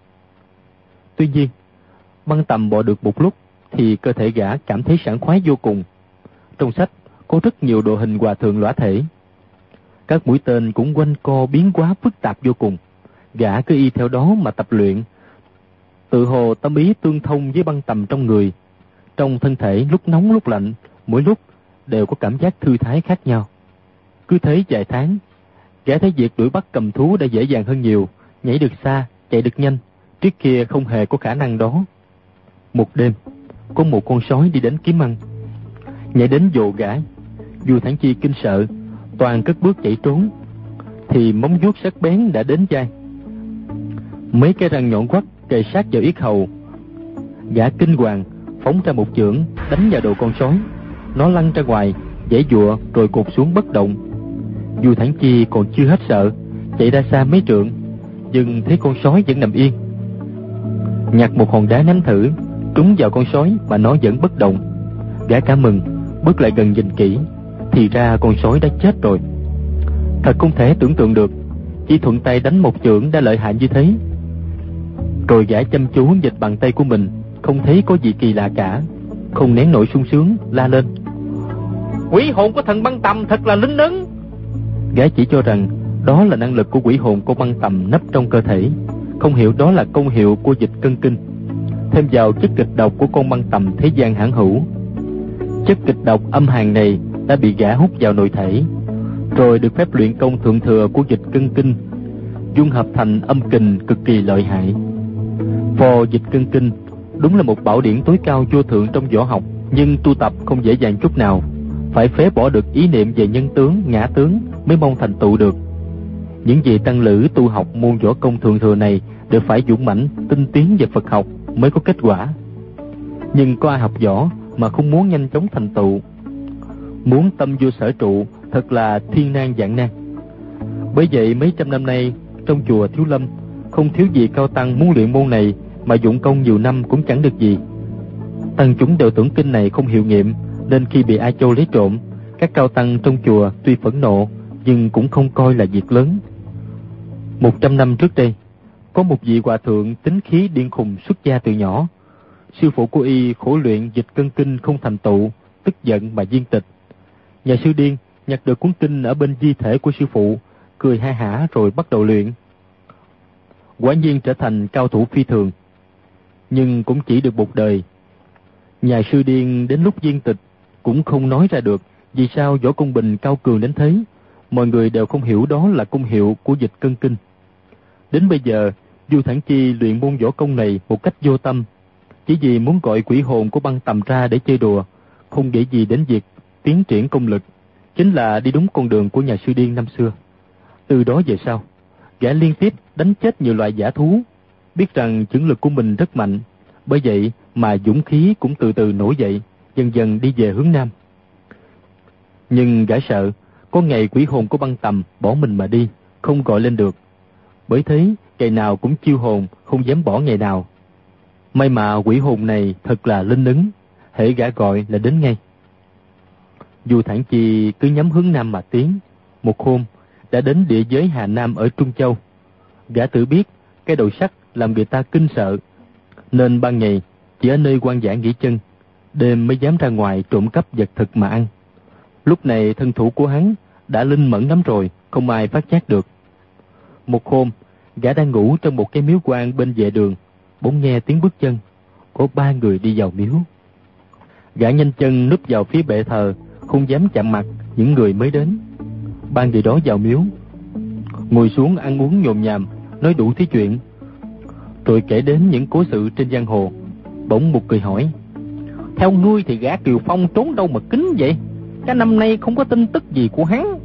Tuy nhiên băng tầm bò được một lúc thì cơ thể gã cảm thấy sảng khoái vô cùng. Trong sách có rất nhiều đồ hình hòa thượng lõa thể, các mũi tên cũng quanh co biến hóa phức tạp vô cùng. Gã cứ y theo đó mà tập luyện, tự hồ tâm ý tương thông với băng tầm trong người. Trong thân thể lúc nóng lúc lạnh, mỗi lúc đều có cảm giác thư thái khác nhau. Cứ thế vài tháng, gã thấy việc đuổi bắt cầm thú đã dễ dàng hơn nhiều, nhảy được xa, chạy được nhanh. Trước kia không hề có khả năng đó. Một đêm, có một con sói đi đến kiếm ăn, nhảy đến vồ gã. Du Thản Chi kinh sợ, toàn cất bước chạy trốn, thì móng vuốt sắc bén đã đến vai. Mấy cái răng nhọn quắt kề sát vào yết hầu. Gã kinh hoàng phóng ra một chưởng đánh vào đầu con sói. Nó lăn ra ngoài, giãy giụa rồi cụt xuống bất động. Du Thản Chi còn chưa hết sợ, chạy ra xa mấy trượng, nhưng thấy con sói vẫn nằm yên. Nhặt một hòn đá ném thử, trúng vào con sói mà nó vẫn bất động. Gã cả mừng, bước lại gần nhìn kỹ, thì ra con sói đã chết rồi. Thật không thể tưởng tượng được, chỉ thuận tay đánh một chưởng đã lợi hại như thế. Rồi gã chăm chú dịch bàn tay của mình, không thấy có gì kỳ lạ cả, không nén nổi sung sướng, la lên: Quỷ hồn của thần băng tầm thật là linh ứng. Gã chỉ cho rằng đó là năng lực của quỷ hồn của băng tầm nấp trong cơ thể, không hiểu đó là công hiệu của dịch cân kinh, thêm vào chất kịch độc của con băng tầm thế gian hãn hữu. Chất kịch độc âm hàn này đã bị gã hút vào nội thể, rồi được phép luyện công thượng thừa của dịch cân kinh dung hợp thành âm kình cực kỳ lợi hại. Phò dịch cân kinh đúng là một bảo điển tối cao vô thượng trong võ học, nhưng tu tập không dễ dàng chút nào, phải phế bỏ được ý niệm về nhân tướng, ngã tướng mới mong thành tựu được. Những vị tăng lữ tu học môn võ công thượng thừa này đều phải dũng mãnh, tinh tiến về Phật học mới có kết quả. Nhưng có ai học võ mà không muốn nhanh chóng thành tựu? Muốn tâm vô sở trụ thật là thiên nan vạn nan. Bởi vậy mấy trăm năm nay trong chùa Thiếu Lâm không thiếu gì cao tăng muốn luyện môn này, mà dụng công nhiều năm cũng chẳng được gì. Tăng chúng đều tưởng kinh này không hiệu nghiệm, nên khi bị A Châu lấy trộm, các cao tăng trong chùa tuy phẫn nộ nhưng cũng không coi là việc lớn. 100 năm trước đây, có một vị hòa thượng tính khí điên khùng xuất gia từ nhỏ. Sư phụ của y khổ luyện dịch cân kinh không thành tựu, tức giận mà viên tịch. Nhà sư điên nhặt được cuốn kinh ở bên di thể của sư phụ, cười ha hả rồi bắt đầu luyện. Quả nhiên trở thành cao thủ phi thường, nhưng cũng chỉ được một đời. Nhà sư điên đến lúc viên tịch cũng không nói ra được vì sao võ công bình cao cường đến thế. Mọi người đều không hiểu đó là công hiệu của dịch cân kinh. Đến bây giờ, Du Thản Chi luyện môn võ công này một cách vô tâm, chỉ vì muốn gọi quỷ hồn của băng tầm ra để chơi đùa, không nghĩ gì đến việc tiến triển công lực, chính là đi đúng con đường của nhà sư điên năm xưa. Từ đó về sau, gã liên tiếp đánh chết nhiều loại dã thú, biết rằng chưởng lực của mình rất mạnh, bởi vậy mà dũng khí cũng từ từ nổi dậy, dần dần đi về hướng nam. Nhưng gã sợ có ngày quỷ hồn của băng tầm bỏ mình mà đi, không gọi lên được. Bởi thế ngày nào cũng chiêu hồn, không dám bỏ ngày nào. May mà quỷ hồn này thật là linh ứng, hễ gã gọi là đến ngay. Du Thản Chi cứ nhắm hướng nam mà tiến. Một hôm đã đến địa giới Hà Nam ở Trung Châu. Gã tự biết cái đầu sắt làm người ta kinh sợ, nên ban ngày chỉ ở nơi quan dã nghỉ chân, đêm mới dám ra ngoài trộm cắp vật thực mà ăn. Lúc này thân thủ của hắn đã linh mẫn lắm rồi, không ai phát giác được. Một hôm, gã đang ngủ trong một cái miếu quan bên vệ đường, bỗng nghe tiếng bước chân, có 3 người đi vào miếu. Gã nhanh chân núp vào phía bệ thờ, không dám chạm mặt những người mới đến. 3 người đó vào miếu, ngồi xuống ăn uống nhồm nhàm, nói đủ thứ chuyện, rồi kể đến những cố sự trên giang hồ. Bỗng một người hỏi: Theo ngươi thì gã Kiều Phong trốn đâu mà kín vậy? Cả năm nay không có tin tức gì của hắn.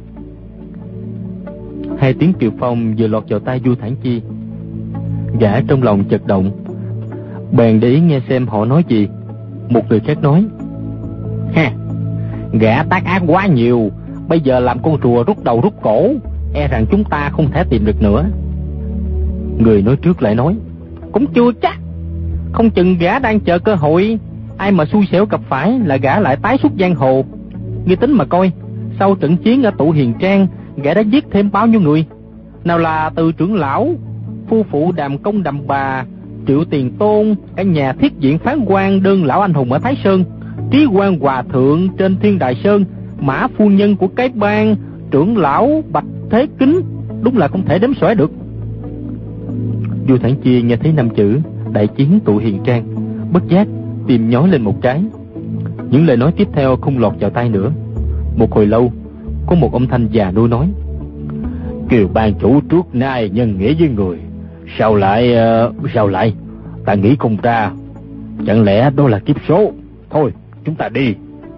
2 tiếng Kiều Phong vừa lọt vào tai Du Thản Chi. Gã trong lòng chật động, bèn để ý nghe xem họ nói gì. Một người khác nói: Ha, gã tác ác quá nhiều, bây giờ làm con rùa rút đầu rút cổ, e rằng chúng ta không thể tìm được nữa. Người nói trước lại nói: Cũng chưa chắc, không chừng gã đang chờ cơ hội, ai mà xui xẻo gặp phải là gã lại tái xuất giang hồ. Ngươi tính mà coi, sau trận chiến ở Tụ Hiền Trang, gã đã giết thêm bao nhiêu người? Nào là từ trưởng lão, phu phụ Đàm Công Đàm Bà, Triệu Tiền Tôn, cả nhà Thiết Diện Phán Quan, Đơn Lão Anh Hùng ở Thái Sơn, Trí Quan Hòa Thượng trên Thiên Đài Sơn, Mã Phu Nhân của cái bang, trưởng lão Bạch Thế Kính, đúng là không thể đếm xuể được. Du Thản Chi nghe thấy 5 chữ đại chiến Tụ Hiền Trang, bất giác tim nhói lên một cái. Những lời nói tiếp theo không lọt vào tai nữa. Một hồi lâu, có một âm thanh già nua nói: Kiều ban chủ trước nay nhân nghĩa với người, sao lại ta nghĩ không ra. Chẳng lẽ đó là kiếp số? Thôi chúng ta đi.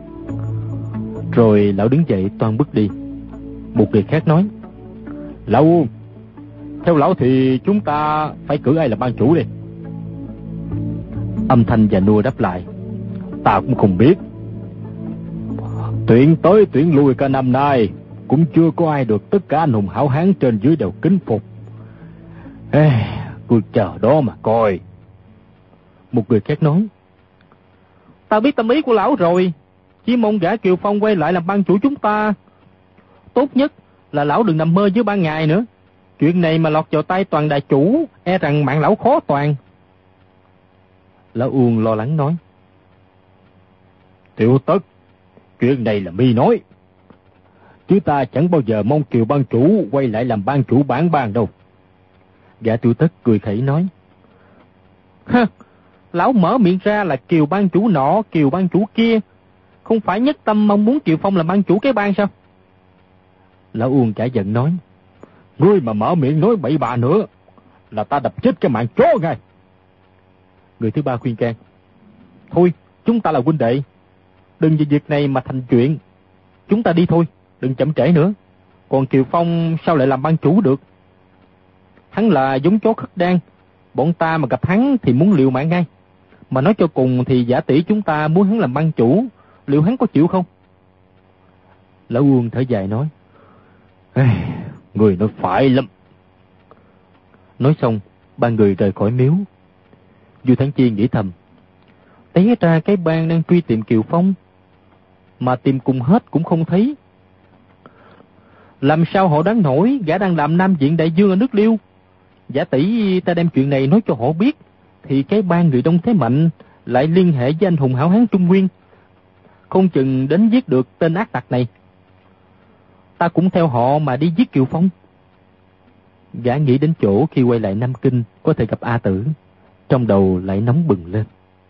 Rồi lão đứng dậy toan bước đi. Một người khác nói: Theo lão thì chúng ta phải cử ai là ban chủ đi? Âm thanh già nua đáp lại: Ta cũng không biết. Tuyển tới tuyển lui cả năm nay cũng chưa có ai được tất cả anh hùng hảo hán trên dưới đều kính phục. Cứ chờ đó mà coi. Một người khác nói: Ta biết tâm ý của lão rồi, chỉ mong gã Kiều Phong quay lại làm ban chủ chúng ta. Tốt nhất là lão đừng nằm mơ dưới ban ngày nữa. Chuyện này mà lọt vào tay toàn đại chủ, e rằng mạng lão khó toàn. Lão Uông lo lắng nói. Tiểu Tất, chuyện này là mi nói. Chứ ta chẳng bao giờ mong Kiều ban chủ quay lại làm ban chủ bản bang đâu. Gã Tiểu Tất cười khẩy nói. Ha, lão mở miệng ra là Kiều ban chủ nọ, Kiều ban chủ kia. Không phải nhất tâm mong muốn Kiều Phong làm ban chủ cái bang sao? Lão Uông cả giận nói. Ngươi mà mở miệng nói bậy bạ nữa là ta đập chết cái mạng chó ngay. Người thứ ba khuyên can. Thôi, chúng ta là huynh đệ, đừng vì việc này mà thành chuyện. Chúng ta đi thôi, đừng chậm trễ nữa. Còn Kiều Phong sao lại làm ban chủ được? Hắn là giống chó khất đan, bọn ta mà gặp hắn thì muốn liều mạng ngay. Mà nói cho cùng thì giả tỷ chúng ta muốn hắn làm ban chủ, liệu hắn có chịu không? Lão Uông thở dài nói. Người nói phải lắm. Nói xong, ba người rời khỏi miếu. Du Thắng Chi nghĩ thầm. Té ra cái bang đang truy tìm Kiều Phong, mà tìm cùng hết cũng không thấy. Làm sao họ đoán nổi gã đang làm Nam Viện Đại Dương ở nước Liêu? Giả tỷ ta đem chuyện này nói cho họ biết, thì cái bang người Đông Thế Mạnh lại liên hệ với anh hùng hảo hán Trung Nguyên, không chừng đến giết được tên ác tặc này. Ta cũng theo họ mà đi giết Kiều Phong. Gã nghĩ đến chỗ khi quay lại Nam Kinh có thể gặp A Tử, trong đầu lại nóng bừng lên.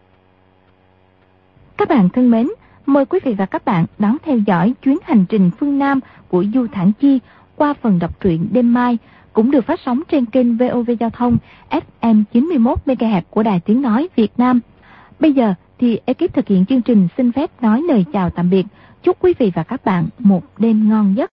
Các bạn thân mến, mời quý vị và các bạn đón theo dõi chuyến hành trình phương Nam của Du Thản Chi qua phần đọc truyện đêm mai, cũng được phát sóng trên kênh VOV Giao thông FM 91 MHz của Đài Tiếng nói Việt Nam. Bây giờ thì ekip thực hiện chương trình xin phép nói lời chào tạm biệt. Chúc quý vị và các bạn một đêm ngon giấc.